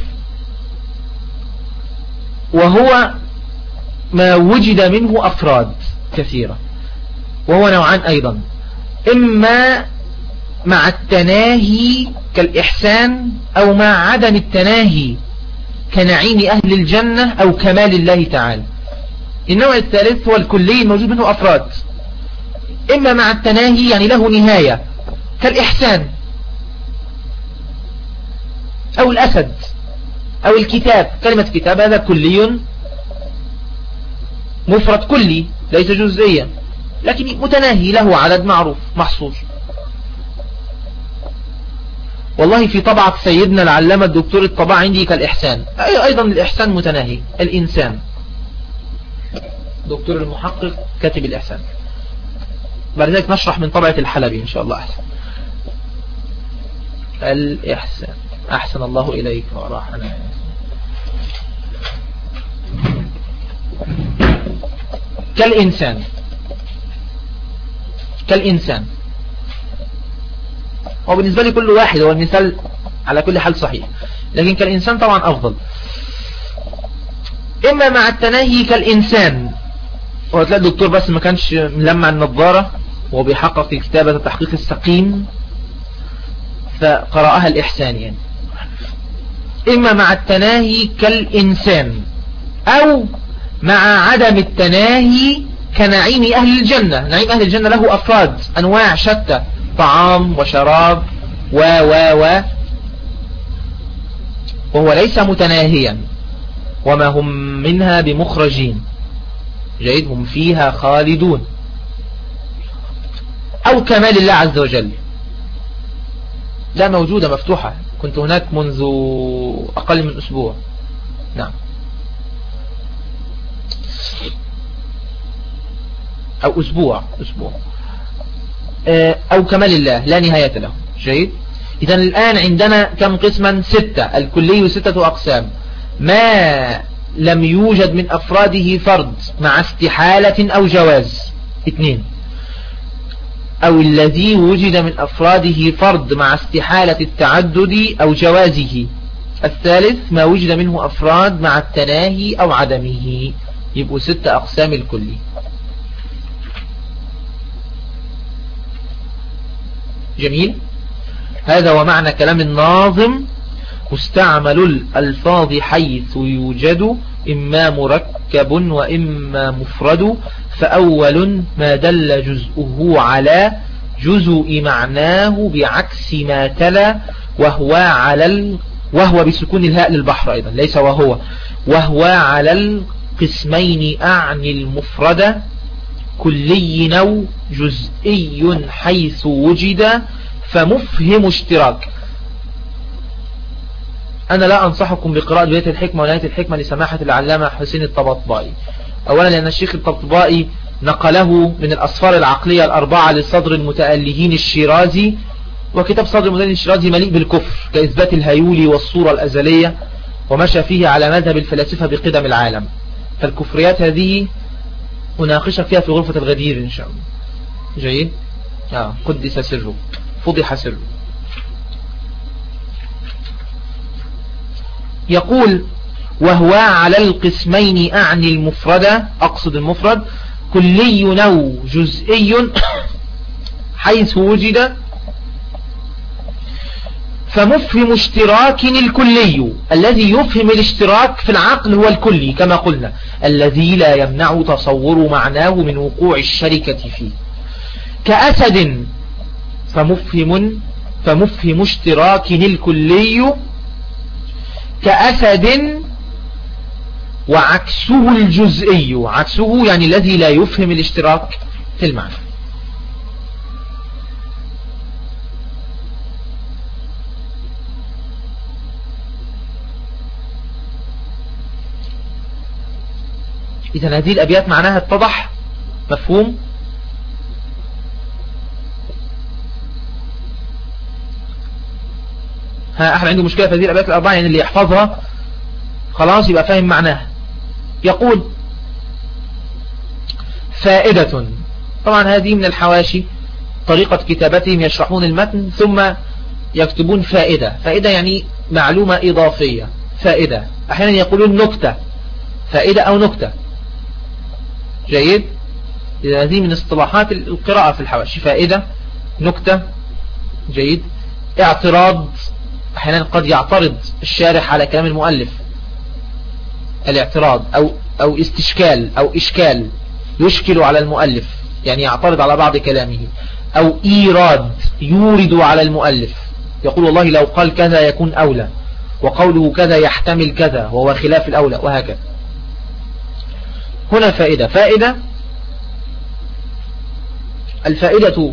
وهو ما وجد منه أفراد كثيرة، وهو نوعان أيضا، إما مع التناهي كالإحسان، أو مع عدم التناهي كنعيم أهل الجنة أو كمال الله تعالى. النوع الثالث هو الكلي الموجود منه أفراد، إما مع التناهي يعني له نهاية كالإحسان أو الأسد أو الكتاب. كلمة كتاب هذا كلي مفرد كلي ليس جزئيا، لكن متناهي له عدد معروف محصور. والله في طبعة سيدنا العلامة الدكتور الطباعة عندي كالإحسان، أيضا الإحسان متناهي. الإنسان دكتور المحقق كاتب الإحسان. بعد ذلك نشرح من طبعة الحلبي إن شاء الله. أحسن الإحسان. أحسن الله إليك وراحنا. كالإنسان. كالإنسان هو بالنسبة لي كل واحد هو المثال على كل حال صحيح، لكن كالإنسان طبعا أفضل. إما مع التناهي كالإنسان، وهتلاقي الدكتور بس ما كانش ملمع النظارة وهو بيحقق في كتابة تحقيق السقيم فقرأها الإحسان يعني. إما مع التناهي كالإنسان، أو مع عدم التناهي كنعيم أهل الجنة. نعيم أهل الجنة له أفراد أنواع شتى، طعام وشراب و و و وهو ليس متناهيا، وما هم منها بمخرجين. جيد. هم فيها خالدون. أو كمال الله عز وجل، لا موجودة مفتوحة، كنت هناك منذ أقل من أسبوع. نعم. أو أسبوع أسبوع أو كمال الله لا نهاية له. جيد. إذن الآن عندنا كم قسما؟ ستة. الكلي ستة أقسام: ما لم يوجد من أفراده فرد مع استحالة أو جواز، اثنين. أو الذي وجد من أفراده فرد مع استحالة التعدد أو جوازه، الثالث ما وجد منه أفراد مع التناهي أو عدمه. يبقوا ستة أقسام الكلي. جميل. هذا ومعنى كلام الناظم: مستعمل الألفاظ حيث يوجد إما مركب وإما مفرد، فأول ما دل جزءه على جزء معناه بعكس ما تلا، وهو على ال وهو بسكون الهاء للبحر أيضا، ليس وهو. وهو على القسمين أعني المفرد كلي أو جزئي حيث وجد فمفهم اشتراك. أنا لا أنصحكم بقراءة بداية الحكمة ونهاية الحكمة لسماحة العلامة حسين الطبطبائي. أولا لأن الشيخ الطبطبائي نقله من الأصفار العقلية الأربعة للصدر المتألهين الشيرازي، وكتاب صدر المتألهين الشيرازي مليء بالكفر كإثبات الهيولي والصورة الأزلية، ومشى فيه على مذهب الفلاسفة بقدم العالم. فالكفريات هذه أناقشك فيها في غرفة الغدير إن شاء الله. جيد. آه. قدس سره، فضح سره. يقول وهو على القسمين أعني المفردة، أقصد المفرد، كلي أو جزئي حيث وجد فمفهم اشتراك الكلي. الذي يفهم الاشتراك في العقل هو الكلي كما قلنا، الذي لا يمنع تصور معناه من وقوع الشركة فيه. كأسد فمفهم فمفهم اشتراك الكلي كأسد، وعكسه الجزئي. عكسه يعني الذي لا يفهم الاشتراك في المعنى. إذن هذه الأبيات معناها اتضح، مفهوم. ها أحد عنده مشكلة في هذه الأبيات الأربعة؟ يعني اللي يحفظها خلاص يبقى فاهم معناها. يقول فائدة. طبعا هذه من الحواشي، طريقة كتابتهم يشرحون المتن ثم يكتبون فائدة. فائدة يعني معلومة إضافية. فائدة أحيانا يقولون نكتة، فائدة أو نكتة. جيد. إذا هذه من اصطلاحات القراءة في الحواشي، فائدة، نكتة. جيد. اعتراض، أحيانا قد يعترض الشارح على كلام المؤلف، الاعتراض، أو, أو استشكال أو إشكال، يشكل على المؤلف يعني يعترض على بعض كلامه. أو إيراد، يورد على المؤلف، يقول والله لو قال كذا يكون أولى، وقوله كذا يحتمل كذا وهو خلاف الأولى، وهكذا. هنا فائدة. فائدة، الفائدة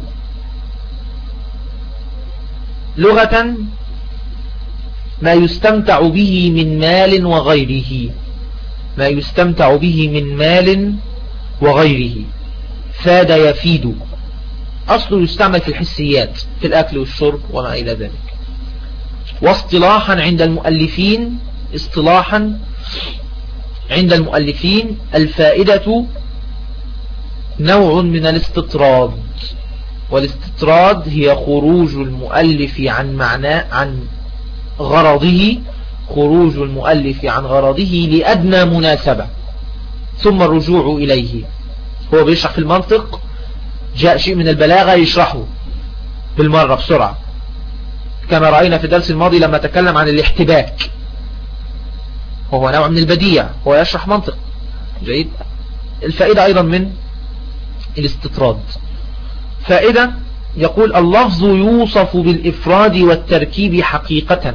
لغة ما يستمتع به من مال وغيره، ما يستمتع به من مال وغيره. فاد يفيد، أصله يستعمل في الحسيات، في الأكل والشرب وما إلى ذلك. واصطلاحا عند المؤلفين، اصطلاحا عند المؤلفين الفائدة نوع من الاستطراد، والاستطراد هي خروج المؤلف عن معنى عن غرضه، خروج المؤلف عن غرضه لأدنى مناسبة ثم الرجوع إليه. هو بيشرح في المنطق، جاء شيء من البلاغة يشرحه بالمرة بسرعة، كما رأينا في الدرس الماضي لما تكلم عن الاحتباك، وهو نوع من البديع، هو يشرح منطق. جيد. الفائدة أيضا من الاستطراد. فائدة، يقول اللفظ يوصف بالإفراد والتركيب حقيقة،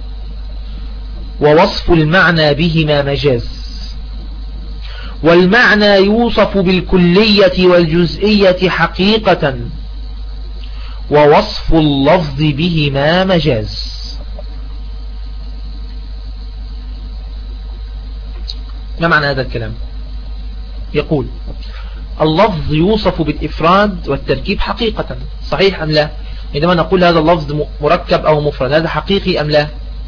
ووصف المعنى بهما مجاز، والمعنى يوصف بالكلية والجزئية حقيقة، ووصف اللفظ بهما مجاز. ما معنى هذا الكلام؟ يقول اللفظ يوصف بالإفراد والتركيب حقيقة، صحيح أم لا؟ عندما نقول هذا اللفظ مركب أو مفرد، هذا حقيقي أم لا؟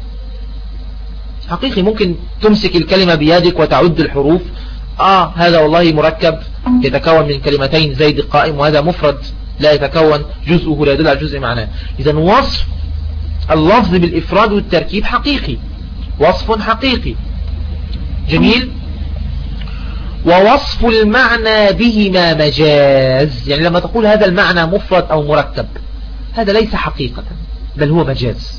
حقيقي. ممكن تمسك الكلمة بيدك وتعد الحروف، آه هذا والله مركب يتكون من كلمتين زيد قائم، وهذا مفرد لا يتكون جزءه لا يدل على جزء معناه. إذن وصف اللفظ بالإفراد والتركيب حقيقي، وصف حقيقي. جميل. ووصف المعنى بهما مجاز، يعني لما تقول هذا المعنى مفرد أو مركب، هذا ليس حقيقة بل هو مجاز.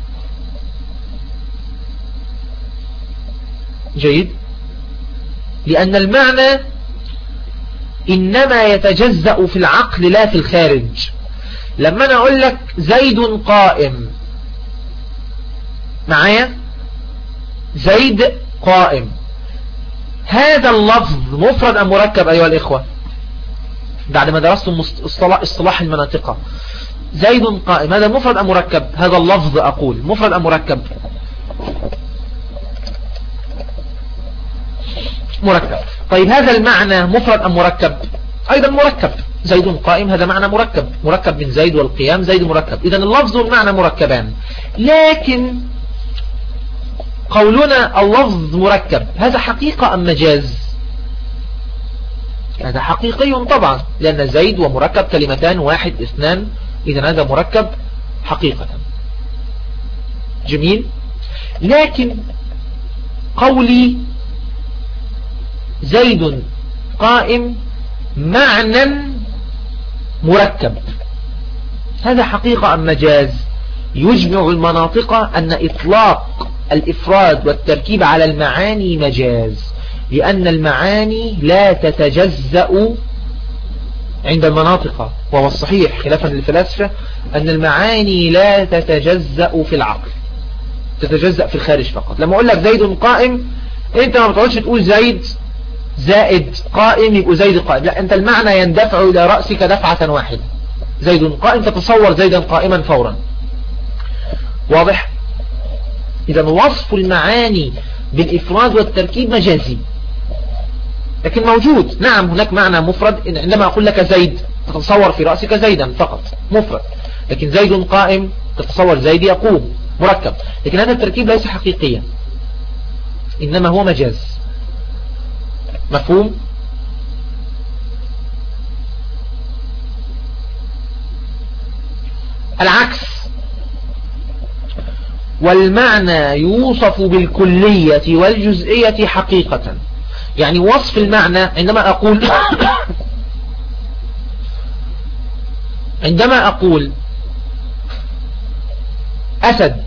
جيد. لأن المعنى إنما يتجزأ في العقل لا في الخارج. لما أنا أقول لك زيد قائم، معايا زيد قائم. هذا اللفظ مفرد أم مركب أيها الإخوة؟ بعد ما درستم اصطلاح, اصطلاح المناطق، زيد قائم هذا مفرد أم مركب؟ هذا اللفظ أقول مفرد أم مركب؟ مركب. طيب هذا المعنى مفرد أم مركب؟ أيضا مركب. زيد قائم هذا معنى مركب، مركب من زيد والقيام زيد مركب. إذن اللفظ والمعنى مركبان. لكن قولنا اللفظ مركب هذا حقيقة أم مجاز؟ هذا حقيقي طبعا، لأن زيد ومركب كلمتان واحد اثنان، إذن هذا مركب حقيقة. جميل. لكن قولي زيد قائم معنى مركب هذا حقيقة أم مجاز؟ يجمع المناطق أن إطلاق الإفراد والتركيب على المعاني مجاز، لأن المعاني لا تتجزأ عند المناطق، وهو الصحيح خلافا للفلاسفة أن المعاني لا تتجزأ في العقل، تتجزأ في الخارج فقط. لما أقول لك زيد قائم أنت ما بتقولش تقول زيد زائد قائم يبقى زيد قائم، لا، أنت المعنى يندفع إلى رأسك دفعة واحدة. زيد قائم تتصور زيدا قائما فورا. واضح؟ إذا وصف المعاني بالإفراد والتركيب مجازي، لكن موجود. نعم هناك معنى مفرد، عندما أقول لك زيد تتصور في رأسك زيدا فقط مفرد، لكن زيد قائم تتصور زيد يقوم مركب، لكن هذا التركيب ليس حقيقيا إنما هو مجاز. مفهوم؟ العكس، والمعنى يوصف بالكلية والجزئية حقيقة. يعني وصف المعنى عندما أقول عندما أقول أسد،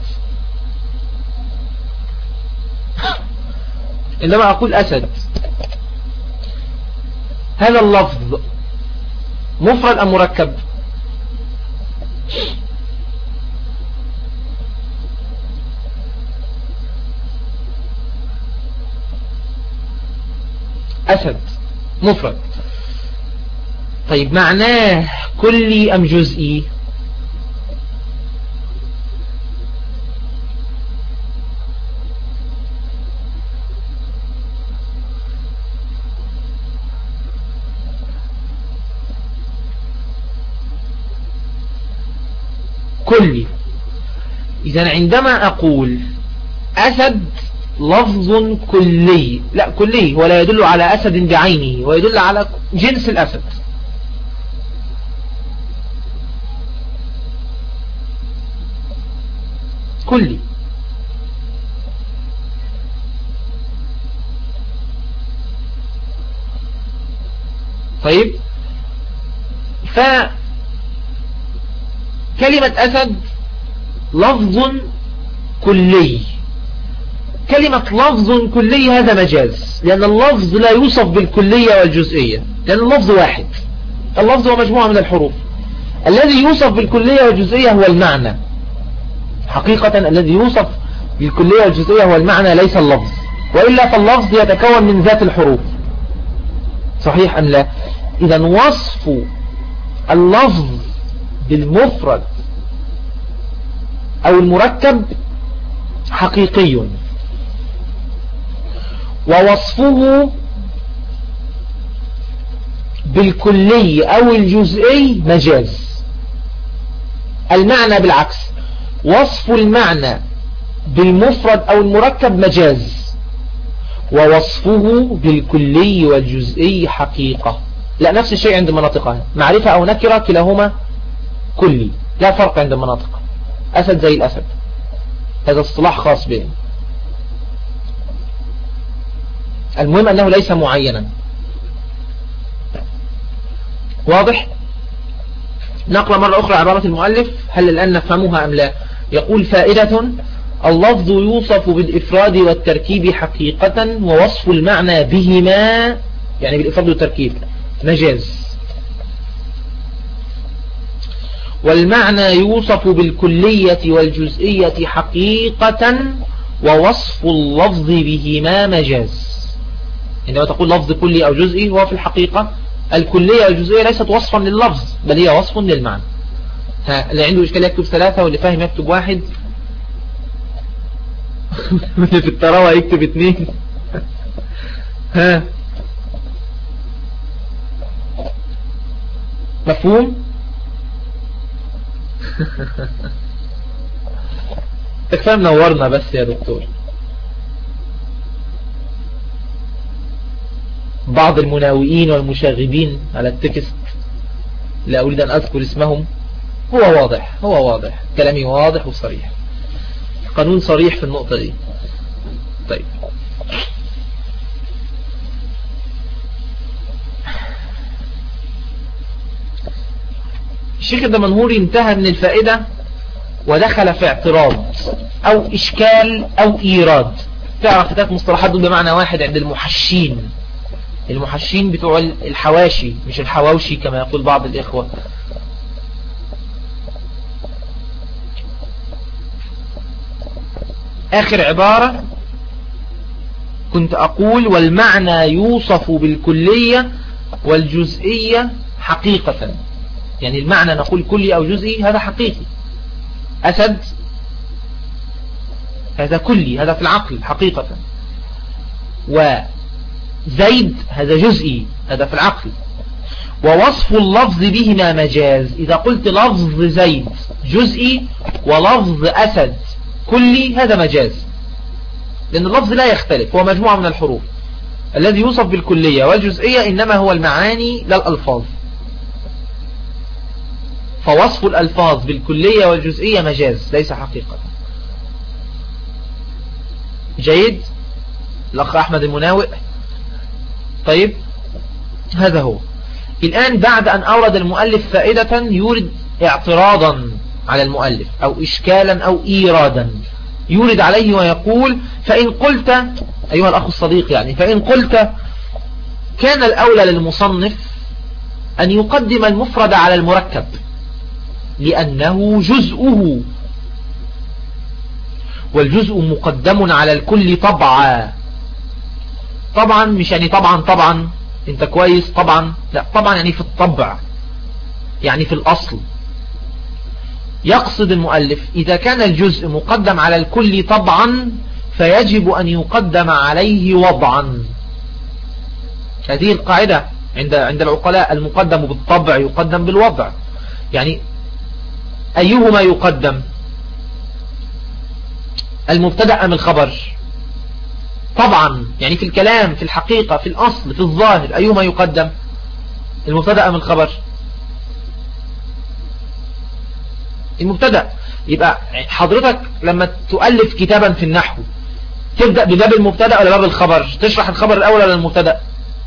عندما أقول أسد هذا اللفظ مفرد أم مركب؟ أسد مفرد. طيب معناه كلي أم جزئي؟ كلي. إذن عندما أقول أسد لفظ كلي، لا كلي ولا يدل على أسد بعينه، ويدل على جنس الأسد. كلي. طيب فكلمة أسد لفظ كلي. كلمة لفظ كلي هذا مجاز، لأن اللفظ لا يوصف بالكلية والجزئية، لأن اللفظ واحد. اللفظ هو مجموعة من الحروف. الذي يوصف بالكلية والجزئية هو المعنى. حقيقة الذي يوصف بالكلية والجزئية هو المعنى ليس اللفظ، وإلا فاللفظ يتكون من ذات الحروف. صحيح أم لا؟ إذا وصف اللفظ بالمفرد أو المركب حقيقي، ووصفه بالكلي أو الجزئي مجاز. المعنى بالعكس، وصف المعنى بالمفرد أو المركب مجاز، ووصفه بالكلي والجزئي حقيقة. لا، نفس الشيء عند مناطقها، معرفة أو نكرة كلاهما كلي، لا فرق عند المناطق. أسد زي الأسد، هذا اصطلاح خاص به. المهم أنه ليس معينا. واضح؟ نقرأ مرة أخرى عبارة المؤلف، هل الآن نفهمها أم لا؟ يقول فائدة: اللفظ يوصف بالإفراد والتركيب حقيقة، ووصف المعنى بهما يعني بالإفراد والتركيب مجاز. والمعنى يوصف بالكلية والجزئية حقيقة ووصف اللفظ بهما مجاز. عندما تقول لفظ كلي أو جزئي هو في الحقيقة الكلية والجزئية ليست وصفا لللفظ بل هي وصف للمعنى. ها اللي عنده إشكال يكتب ثلاثة واللي فاهم يكتب واحد واللي في التراوة يكتب اثنين. ها مفهوم؟ تكفى منورنا بس يا دكتور. بعض المناوئين والمشاغبين على التكست لا أريد أن أذكر اسمهم، هو واضح هو واضح كلامي واضح وصريح، قانون صريح في النقطة دي. طيب الشيخ الدمنهوري انتهى من الفائدة ودخل في اعتراض أو إشكال أو إيراد. تعرف ثلاث مصطلحات دول بمعنى واحد عند المحشين، المحشين بتوع الحواشي مش الحواوشي كما يقول بعض الإخوة. آخر عبارة كنت أقول والمعنى يوصف بالكلية والجزئية حقيقة، يعني المعنى نقول كلي أو جزئي هذا حقيقي. أسد هذا كلي هذا في العقل حقيقة، وزيد هذا جزئي هذا في العقل. ووصف اللفظ بهما مجاز، إذا قلت لفظ زيد جزئي ولفظ أسد كلي هذا مجاز، لأن اللفظ لا يختلف هو مجموعة من الحروف. الذي يوصف بالكلية والجزئية إنما هو المعاني لا الألفاظ، فوصف الألفاظ بالكلية والجزئية مجاز ليس حقيقة. جيد الأخ أحمد المناوئ. طيب هذا هو. الآن بعد أن أورد المؤلف فائدة يورد اعتراضا على المؤلف أو إشكالا أو إيرادا يورد عليه ويقول فإن قلت أيها الأخ الصديق يعني فإن قلت كان الأولى للمصنف أن يقدم المفرد على المركب لأنه جزءه، والجزء مقدم على الكل طبعا. طبعا مش يعني طبعا طبعا انت كويس طبعا، لا طبعا يعني في الطبع يعني في الأصل. يقصد المؤلف إذا كان الجزء مقدم على الكل طبعا فيجب أن يقدم عليه وضعا. هذه القاعدة عند عند العقلاء، المقدم بالطبع يقدم بالوضع. يعني أيهما يقدم، المبتدأ أم الخبر؟ طبعا يعني في الكلام في الحقيقة في الأصل في الظاهر أيهما يقدم، المبتدأ أم الخبر؟ المبتدأ. يبقى حضرتك لما تؤلف كتابا في النحو تبدأ بباب المبتدأ ولا باب الخبر؟ تشرح الخبر الأول ولا المبتدأ؟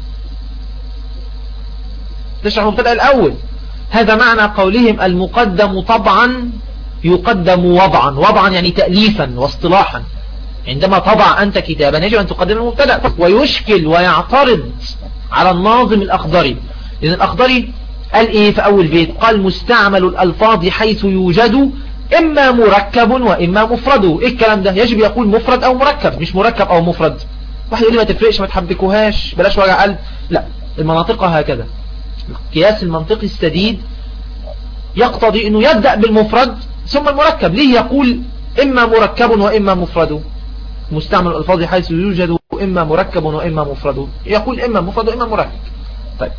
تشرح المبتدأ الأول. هذا معنى قولهم المقدم طبعا يقدم وضعا. وضعا يعني تأليفا واصطلاحا. عندما تضع أنت كتابا يجب أن تقدم المبتدأ. ويشكل ويعترض على الناظم الأخضري، لأن الأخضري قال إيه في أول بيت؟ قال مستعمل الألفاظ حيث يوجد إما مركب وإما مفرد. إيه الكلام ده؟ يجب يقول مفرد أو مركب مش مركب أو مفرد. واحد يقول لي ما تفرقش ما تحبكوهاش بلاش وجع قلب. لا، المناطق هكذا. القياس المنطقي السديد يقتضي أنه يبدأ بالمفرد ثم المركب. ليه يقول إما مركب وإما مفرد؟ مستعمل الألفاظ حيث يوجد إما مركب وإما مفرد، يقول إما مفرد وإما مركب. طيب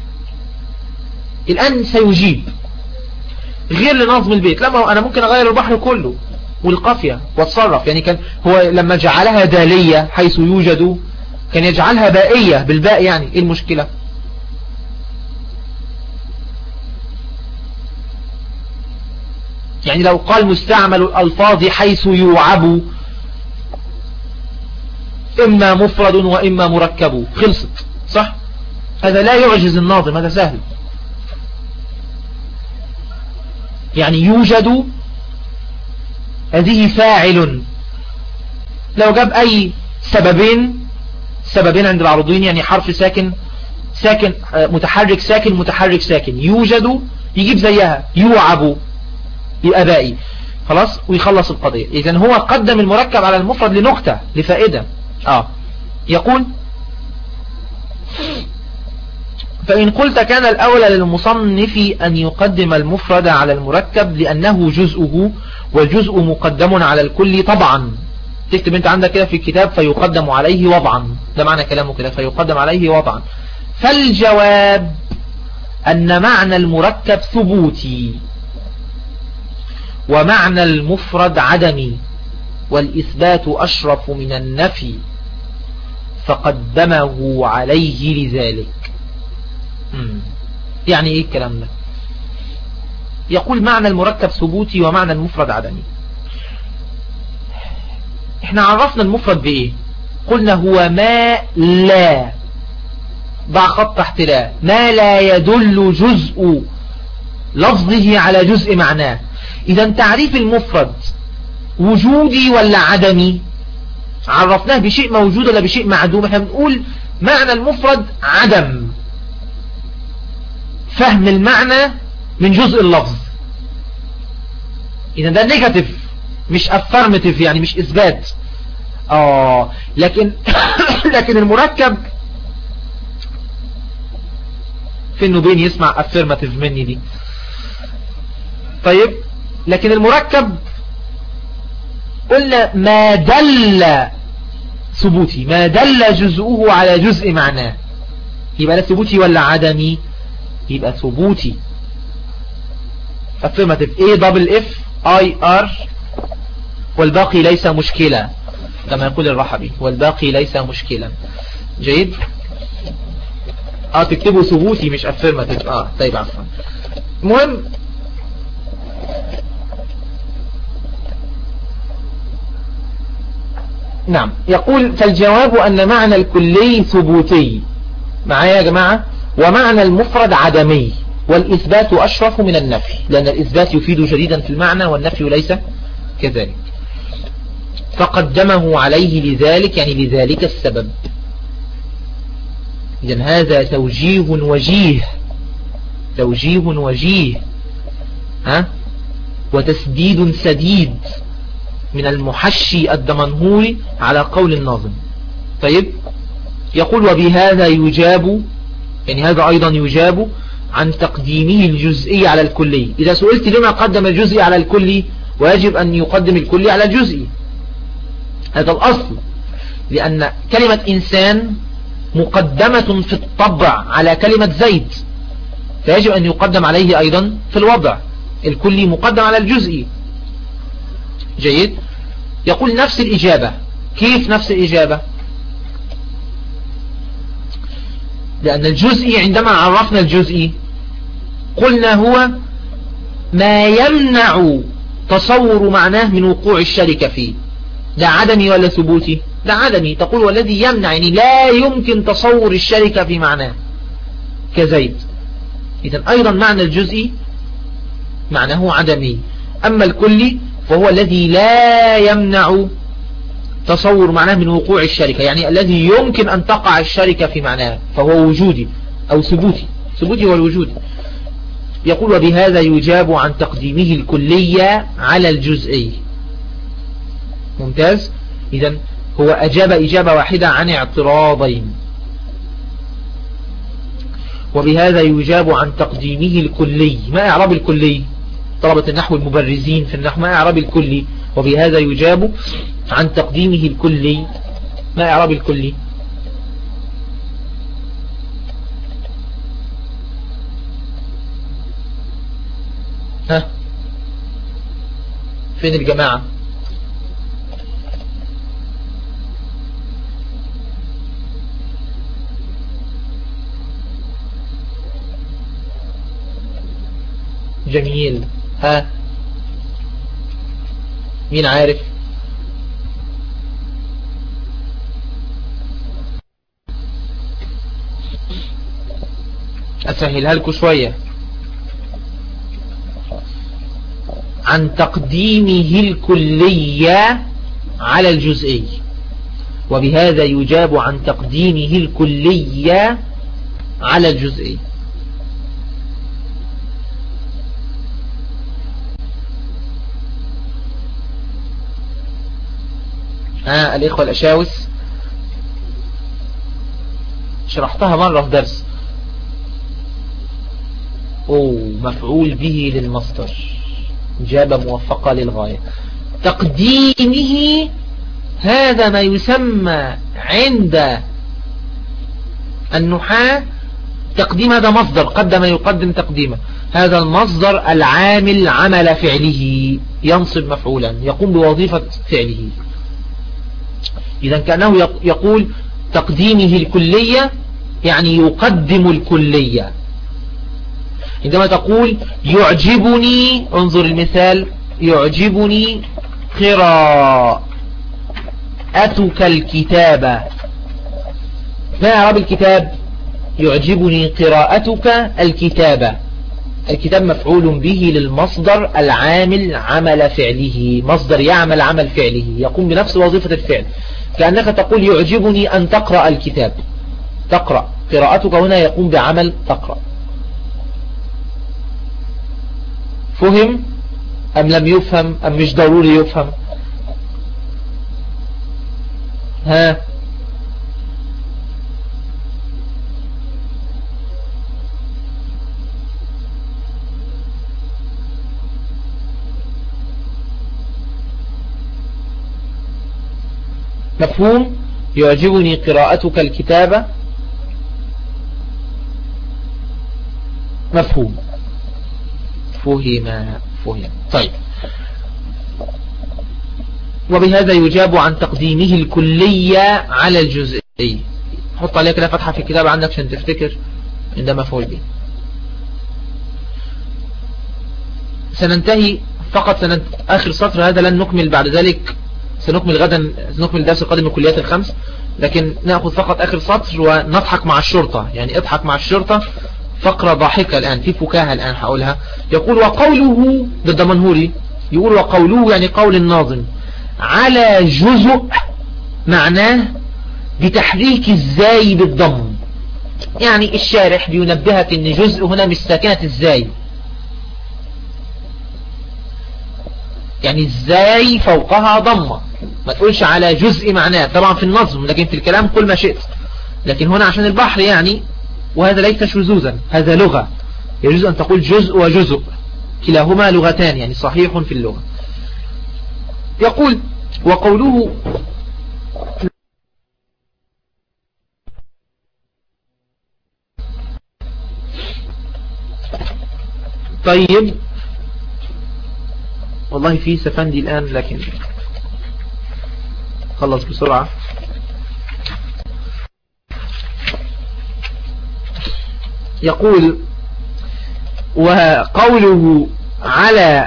الآن سيجيب غير لنظم البيت. لما أنا ممكن أغير البحر كله والقافية واتصرف. يعني كان هو لما جعلها دالية حيث يوجد كان يجعلها بائية بالباء، يعني إيه المشكلة؟ يعني لو قال مستعمل الألفاظ حيث يوعب إما مفرد وإما مركب خلصت صح؟ هذا لا يعجز الناظم، هذا سهل. يعني يوجد هذه فاعل، لو جاب أي سببين سببين عند العرضين يعني حرف ساكن ساكن متحرك ساكن متحرك ساكن، يوجد يجيب زيها يوعب، يبقى باقي خلاص ويخلص القضية. إذن هو قدم المركب على المفرد لنكتة لفائدة. آه يقول فإن قلت كان الأولى للمصنف أن يقدم المفرد على المركب لأنه جزءه والجزء مقدم على الكل طبعا. تكتب انت عندك كده في الكتاب فيقدم عليه وضعا، ده معنى كلامه كده، فيقدم عليه وضعا. فالجواب أن معنى المركب ثبوتي ومعنى المفرد عدمي والإثبات أشرف من النفي فقدمه عليه لذلك. مم. يعني ايه الكلام ده؟ يقول معنى المركب ثبوتي ومعنى المفرد عدمي. احنا عرفنا المفرد بايه؟ قلنا هو ما لا، ضع خط تحت لا، ما لا يدل جزء لفظه على جزء معناه. اذا تعريف المفرد وجودي ولا عدمي؟ عرفناه بشيء موجود ولا بشيء معدوم؟ احنا بنقول معنى المفرد عدم فهم المعنى من جزء اللفظ. اذا ده نيجاتيف مش افرمتيف، يعني مش اثبات. اه لكن لكن المركب في انه بين يسمع افرمتيف مني دي. طيب لكن المركب قلنا ما دل ثبوتي، ما دل جزءه على جزء معناه، يبقى لا ثبوتي ولا عدمي؟ يبقى ثبوتي. affirmative A double F I R والباقي ليس مشكلة كما يقول الرحبي، والباقي ليس مشكلة. جيد. اه تكتبوا ثبوتي مش affirmative. اه طيب عفوا. المهم نعم يقول فالجواب أن معنى الكلي ثبوتي معايا يا جماعة، ومعنى المفرد عدمي والإثبات أشرف من النفي، لأن الإثبات يفيد جديدا في المعنى والنفي ليس كذلك. فقدمه عليه لذلك يعني لذلك السبب. إذن هذا توجيه وجيه، توجيه وجيه ها وتسديد سديد من المحشي الدمنهوري على قول الناظم. طيب يقول وبهذا يجاب، يعني هذا أيضا يجاب عن تقديمه الجزئي على الكلي. إذا سئلت لما قدم الجزئي على الكلي ويجب أن يقدم الكلي على الجزئي، هذا الأصل، لأن كلمة إنسان مقدمة في الطبع على كلمة زيد، فيجب أن يقدم عليه أيضا في الوضع. الكلي مقدم على الجزئي. جيد. يقول نفس الإجابة. كيف نفس الإجابة؟ لأن الجزئي عندما عرفنا الجزئي قلنا هو ما يمنع تصور معناه من وقوع الشركة فيه. ده عدمي ولا ثبوتي؟ ده عدمي. تقول والذي يمنع يعني لا يمكن تصور الشركة في معناه كزيد. إذن أيضا معنى الجزئي معناه عدمي. أما الكلي فهو الذي لا يمنع تصور معناه من وقوع الشركة، يعني الذي يمكن أن تقع الشركة في معناه، فهو وجودي أو ثبوتي. ثبوتي هو الوجود. يقول وبهذا يجاب عن تقديمه الكلية على الجزئي. ممتاز. إذن هو أجاب إجابة واحدة عن اعتراضين. وبهذا يجاب عن تقديمه الكلي. ما إعراب الكلي؟ طلبة النحو المبرزين في النحو، ما إعراب الكلي؟ وبهذا يجاب عن تقديمه الكلي. ما إعراب الكلي؟ ها فين الجماعة؟ جميل. ها مين عارف؟ أسهلها لكم شوية. عن تقديمه الكلية على الجزئي. وبهذا يجاب عن تقديمه الكلية على الجزئي. ها الإخوة الأشاوس، شرحتها مرة في درس. أوه مفعول به للمصدر، إجابة موفقة للغاية. تقديمه هذا ما يسمى عند النحاة تقديم، هذا مصدر قدم يقدم تقديمه، هذا المصدر العامل عمل فعله ينصب مفعولا يقوم بوظيفة فعله. إذا كأنه يقول تقديمه الكلية يعني يقدم الكلية. عندما تقول يعجبني، انظر المثال، يعجبني قراءتك الكتابة، ما أعراب الكتاب؟ يعجبني قراءتك الكتابة. الكتاب مفعول به للمصدر العامل عمل فعله، مصدر يعمل عمل فعله يقوم بنفس وظيفة الفعل. كأنك تقول يعجبني أن تقرأ الكتاب، تقرأ، قراءتك هنا يقوم بعمل تقرأ. فهم أم لم يفهم أم مش ضروري يفهم؟ ها مفهوم؟ يعجبني قراءتك الكتابة، مفهوم، فهم فهم. طيب، وبهذا يجاب عن تقديمه الكلية على الجزئي. حط عليك كده فتحة في الكتاب عندك عشان تفتكر عندما مفعول به. سننتهي فقط سننت... آخر سطر هذا لن نكمل بعد ذلك، سنكمل غدا، سنكمل الدرس القادم الكليات الخمس، لكن نأخذ فقط آخر سطر ونضحك مع الشرطة، يعني اضحك مع الشرطة. فقرة ضاحكة الآن، في فكاهة الآن هقولها. يقول وقوله ضد منهوري، يقول وقوله يعني قول الناظم على جزء، معناه بتحريك الزاي بالضم. يعني الشارح بينبهك ان جزء هنا مش ساكنة الزاي، يعني الزاي فوقها ضمة، ما تقولش على جزء معناه، طبعا في النظم، لكن في الكلام كل ما شئت، لكن هنا عشان البحر يعني، وهذا ليس شذوذا، هذا لغة، يجوز أن تقول جزء وجزء، كلاهما لغتان يعني صحيح في اللغة. يقول وقوله طيب، والله في سفندي الآن لكن خلص بسرعة. يقول وقوله على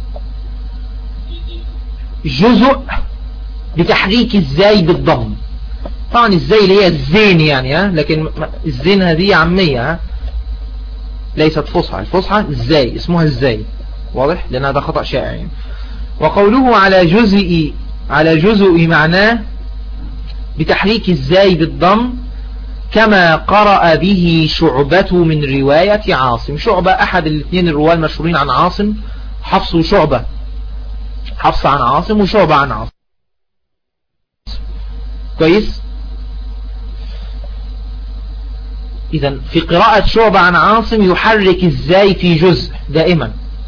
جزء بتحريك الزاي بالضم. طبعا الزاي اللي هي الزين يعني، ها، لكن الزين هذه عامية، ها، ليست فصحى. الفصحى الزاي اسمها الزاي، واضح، لأن هذا خطأ شائع يعني. وقوله على جزء، على جزء معناه بتحريك الزاي بالضم كما قرأ به شعبة من رواية عاصم. شعبة أحد الاثنين الرواة المشهورين عن عاصم، حفص وشعبة، حفص عن عاصم وشعبة عن عاصم، كويس. إذن في قراءة شعبة عن عاصم يحرك الزاي في جزء دائما.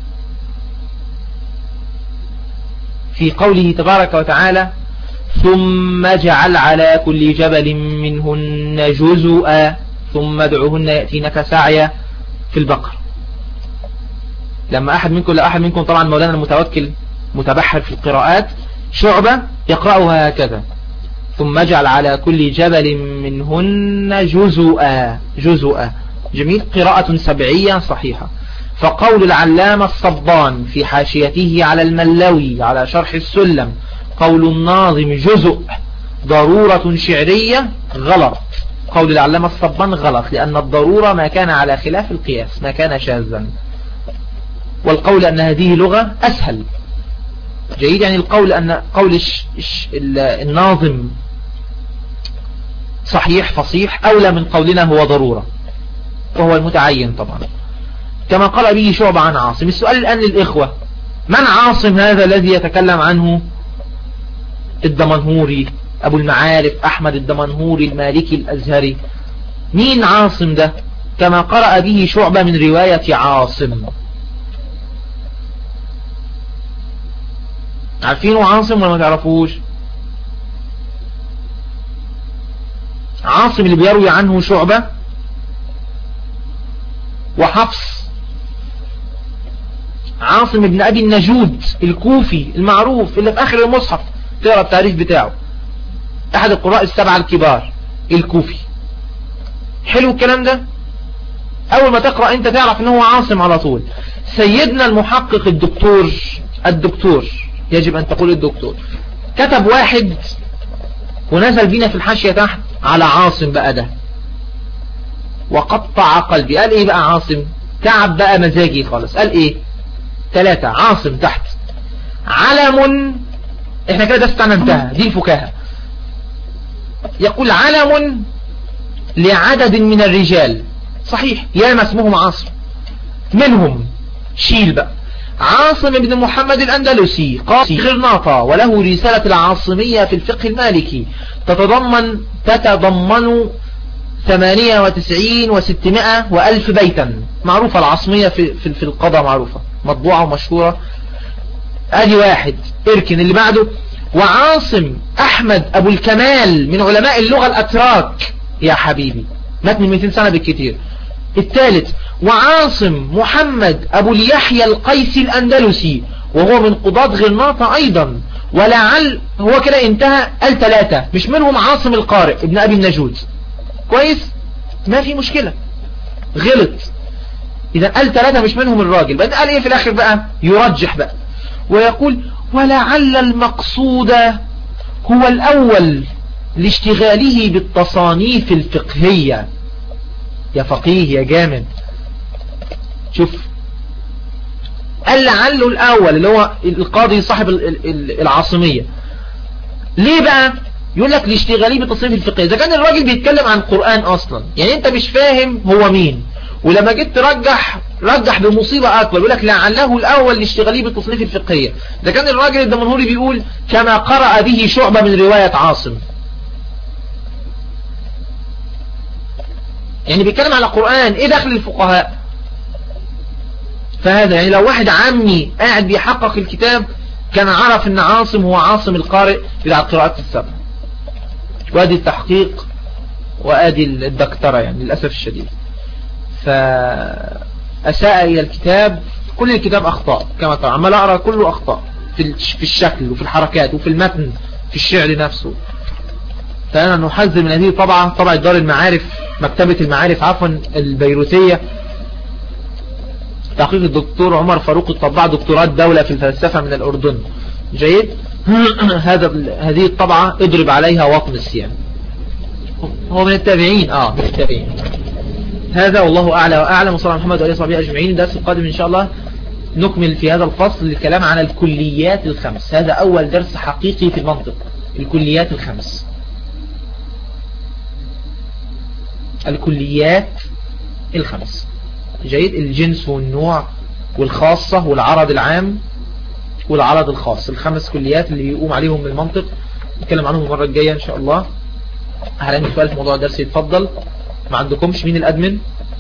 في قوله تبارك وتعالى ثم اجعل على كل جبل منهن جزءا ثم ادعوهن يأتينك سعيا في البقر. لما أحد منكم لا أحد منكم طبعا مولانا المتوكل متبحر في القراءات، شعبة يقرأها هكذا ثم اجعل على كل جبل منهن جزءا، جزءا، جميل، قراءة سبعية صحيحة. فقول العلامة الصبان في حاشيته على الملوي على شرح السلم قول الناظم جزء ضرورة شعرية غلط. قول العلامة الصبان غلط، لأن الضرورة ما كان على خلاف القياس، ما كان شاذا، والقول أن هذه لغة أسهل. جيد، يعني القول أن قول الناظم صحيح فصيح أولى من قولنا هو ضرورة، وهو المتعين طبعا، كما قال به شعبة عن عاصم. السؤال الآن للإخوة، من عاصم هذا الذي يتكلم عنه الدمنهوري، أبو المعارف أحمد الدمنهوري المالكي الأزهري. مين عاصم ده؟ كما قرأ به شعبة من رواية عاصم. عارفينه عاصم ولا ما تعرفوش؟ عاصم اللي بيروي عنه شعبة وحفص. عاصم ابن أبي النجود الكوفي المعروف اللي في آخر المصحف تقرأ التاريخ بتاعه، أحد القراء السبعة الكبار الكوفي. حلو الكلام ده؟ أول ما تقرأ أنت تعرف أنه عاصم على طول. سيدنا المحقق الدكتور الدكتور يجب أن تقول الدكتور كتب واحد ونزل بينا في الحاشية تحت على عاصم بقى ده وقطع قلبي. قال إيه بقى عاصم؟ تعب بقى مزاجي خالص. قال إيه؟ ثلاثة عاصم تحت علم. احنا كده دستنا انتهى، دي الفكاهة. يقول علم لعدد من الرجال، صحيح ياما اسمهم عاصم، منهم شيل بقى عاصم بن محمد الأندلسي قاضي غرناطة، وله رسالة العاصمية في الفقه المالكي تتضمن تتضمن ثمانية وتسعين وستمائة وألف بيتا. معروفة العاصمية في, في, في القضاء، معروفة مطبوعة ومشهورة. ادي واحد. اركن اللي بعده. وعاصم أحمد أبو الكمال من علماء اللغة الأتراك يا حبيبي، مات من مئتين سنة بالكتير. الثالث وعاصم محمد أبو اليحيى القيسي الأندلسي، وهو من قضاة غرناطة أيضا. ولعل هو كده انتهى. قال ثلاثة مش منهم عاصم القارئ ابن أبي النجود. كويس، ما في مشكلة، غلط. إذا قال ثلاثة مش منهم الراجل. بعد قال إيه في الآخر بقى؟ يرجح بقى ويقول ولعل المقصود هو الأول لاشتغاله بالتصانيف الفقهية. يا فقيه يا جامد، شوف قال لعله الأول اللي هو القاضي صاحب العاصمية. ليه بقى؟ يقول لك لاشتغاليه بالتصنيف الفقهي. إذا كان الراجل بيتكلم عن قرآن أصلا، يعني أنت مش فاهم هو مين، ولما جيت ترجح رجح بمصيبة أكبر، يقول لك لعله الأول لاشتغاليه بالتصنيف الفقهية. إذا كان الراجل الدمنهوري بيقول كما قرأ به شعبة من رواية عاصم، يعني بيتكلم على قرآن، إيه دخل الفقهاء؟ فهذا يعني لو واحد عامي قاعد بيحقق الكتاب كان عرف ان عاصم هو عاصم القارئ بتاع القراءات السبع. وادي التحقيق وادي الدكتورة، يعني للأسف الشديد. فأساء إلى الكتاب. كل الكتاب أخطاء كما ترى، عمال أقرأ كله أخطاء في الشكل وفي الحركات وفي المتن في الشعر نفسه. فأنا نحذر من هذه طبعا طبعا دار المعارف، مكتبة المعارف عفوا البيروتية، تحقيق الدكتور عمر فاروق الطباع، دكتوراه دولة في الفلسفة من الأردن. جيد. هذا هذه الطبعة اضرب عليها وطمس، يعني هو من التابعين اه من التابعين. هذا والله أعلى وأعلم، وصلى على محمد وعلى آله وصحبه أجمعين. الدرس القادم إن شاء الله نكمل في هذا الفصل الكلام عن الكليات الخمس. هذا أول درس حقيقي في المنطق، الكليات الخمس. الكليات الخمس. جيد. الجنس والنوع والخاصة والعرض العام والعرض الخاص، الخمس كليات اللي يقوم عليهم المنطق. نتكلم عنهم المرة الجاية إن شاء الله. هل عندي سؤال في موضوع الدرس يتفضل؟ ما عندكمش؟ مين الأدمن؟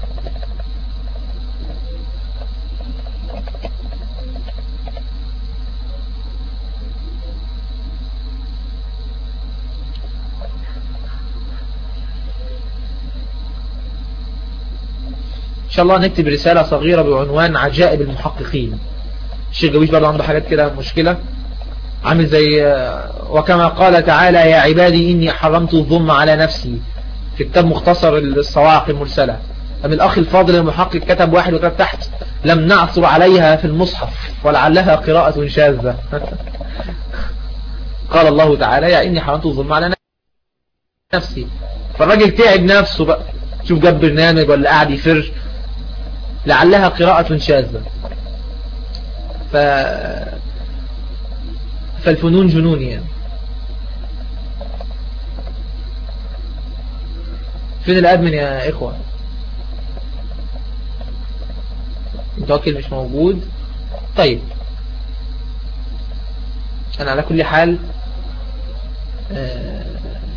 إن شاء الله نكتب رسالة صغيرة بعنوان عجائب المحققين. الشيخ جويش برضه عنده حاجات كده مشكلة، عامل زي وكما قال تعالى يا عبادي إني حرمت الظلم على نفسي، في كتاب مختصر الصواعق المرسلة. أم الأخ الفاضل المحقق كتب واحد وكتب تحت لم نعثر عليها في المصحف ولعلها قراءة شاذة. قال الله تعالى يا إني حرمت الظلم على نفسي، فالراجل تعب نفسه بقى، شوف جاب برنامج ولا قاعد يفر، لعلها قراءة شاذة. ف... فالفنون جنون يعني. فين الأدمن يا إخوة؟ متوكل مش موجود. طيب أنا على كل حال آه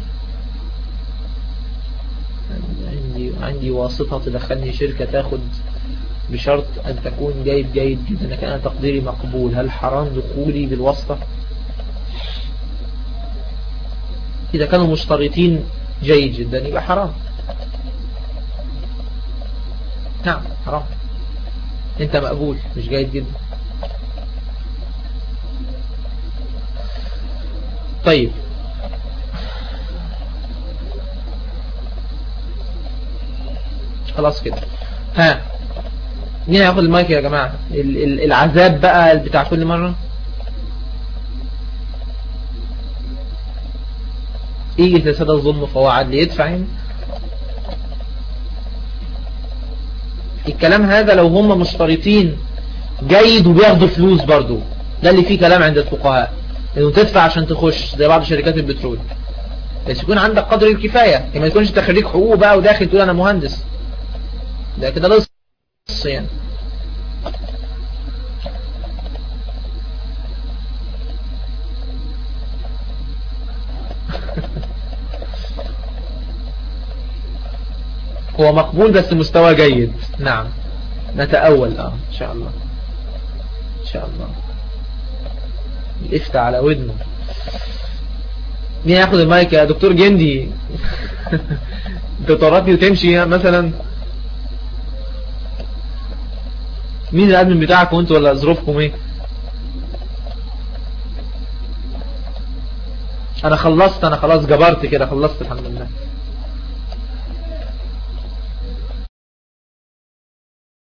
عندي عندي واسطة تدخلني شركة تاخد بشرط أن تكون جيد جيد جدا، لكن أنا تقديري مقبول، هل حرام دخولي بالواسطة؟ إذا كانوا مشترطين جيد جدا يبقى حرام. نعم حرام، أنت مقبول مش جيد جدا. طيب خلاص كده. ها مين هياخد المايك يا جماعة؟ العذاب بقى بتاع كل مرة. ايه فساد الظلم فهو عدل، يدفع يعني. الكلام هذا لو هم مشترطين جيد وبياخدوا فلوس برضو، ده اللي فيه كلام عند الفقهاء، انه تدفع عشان تخش زي بعض شركات البترول، بس يكون عندك قدر الكفاية، يعني ما يكونش انت خريج حقوق بقى وداخل تقول انا مهندس، ده كده لص يعني. هو مقبول بس مستوى جيد. نعم نتأول اه ان شاء الله ان شاء الله. افتح على ودنه. مين ياخد المايك يا دكتور جندي؟ انت طردني وتمشي مثلا. مين الادمن بتاعك وانتوا ولا ظروفكم ايه؟ انا خلصت، انا خلاص جبرت كده، خلصت الحمد لله.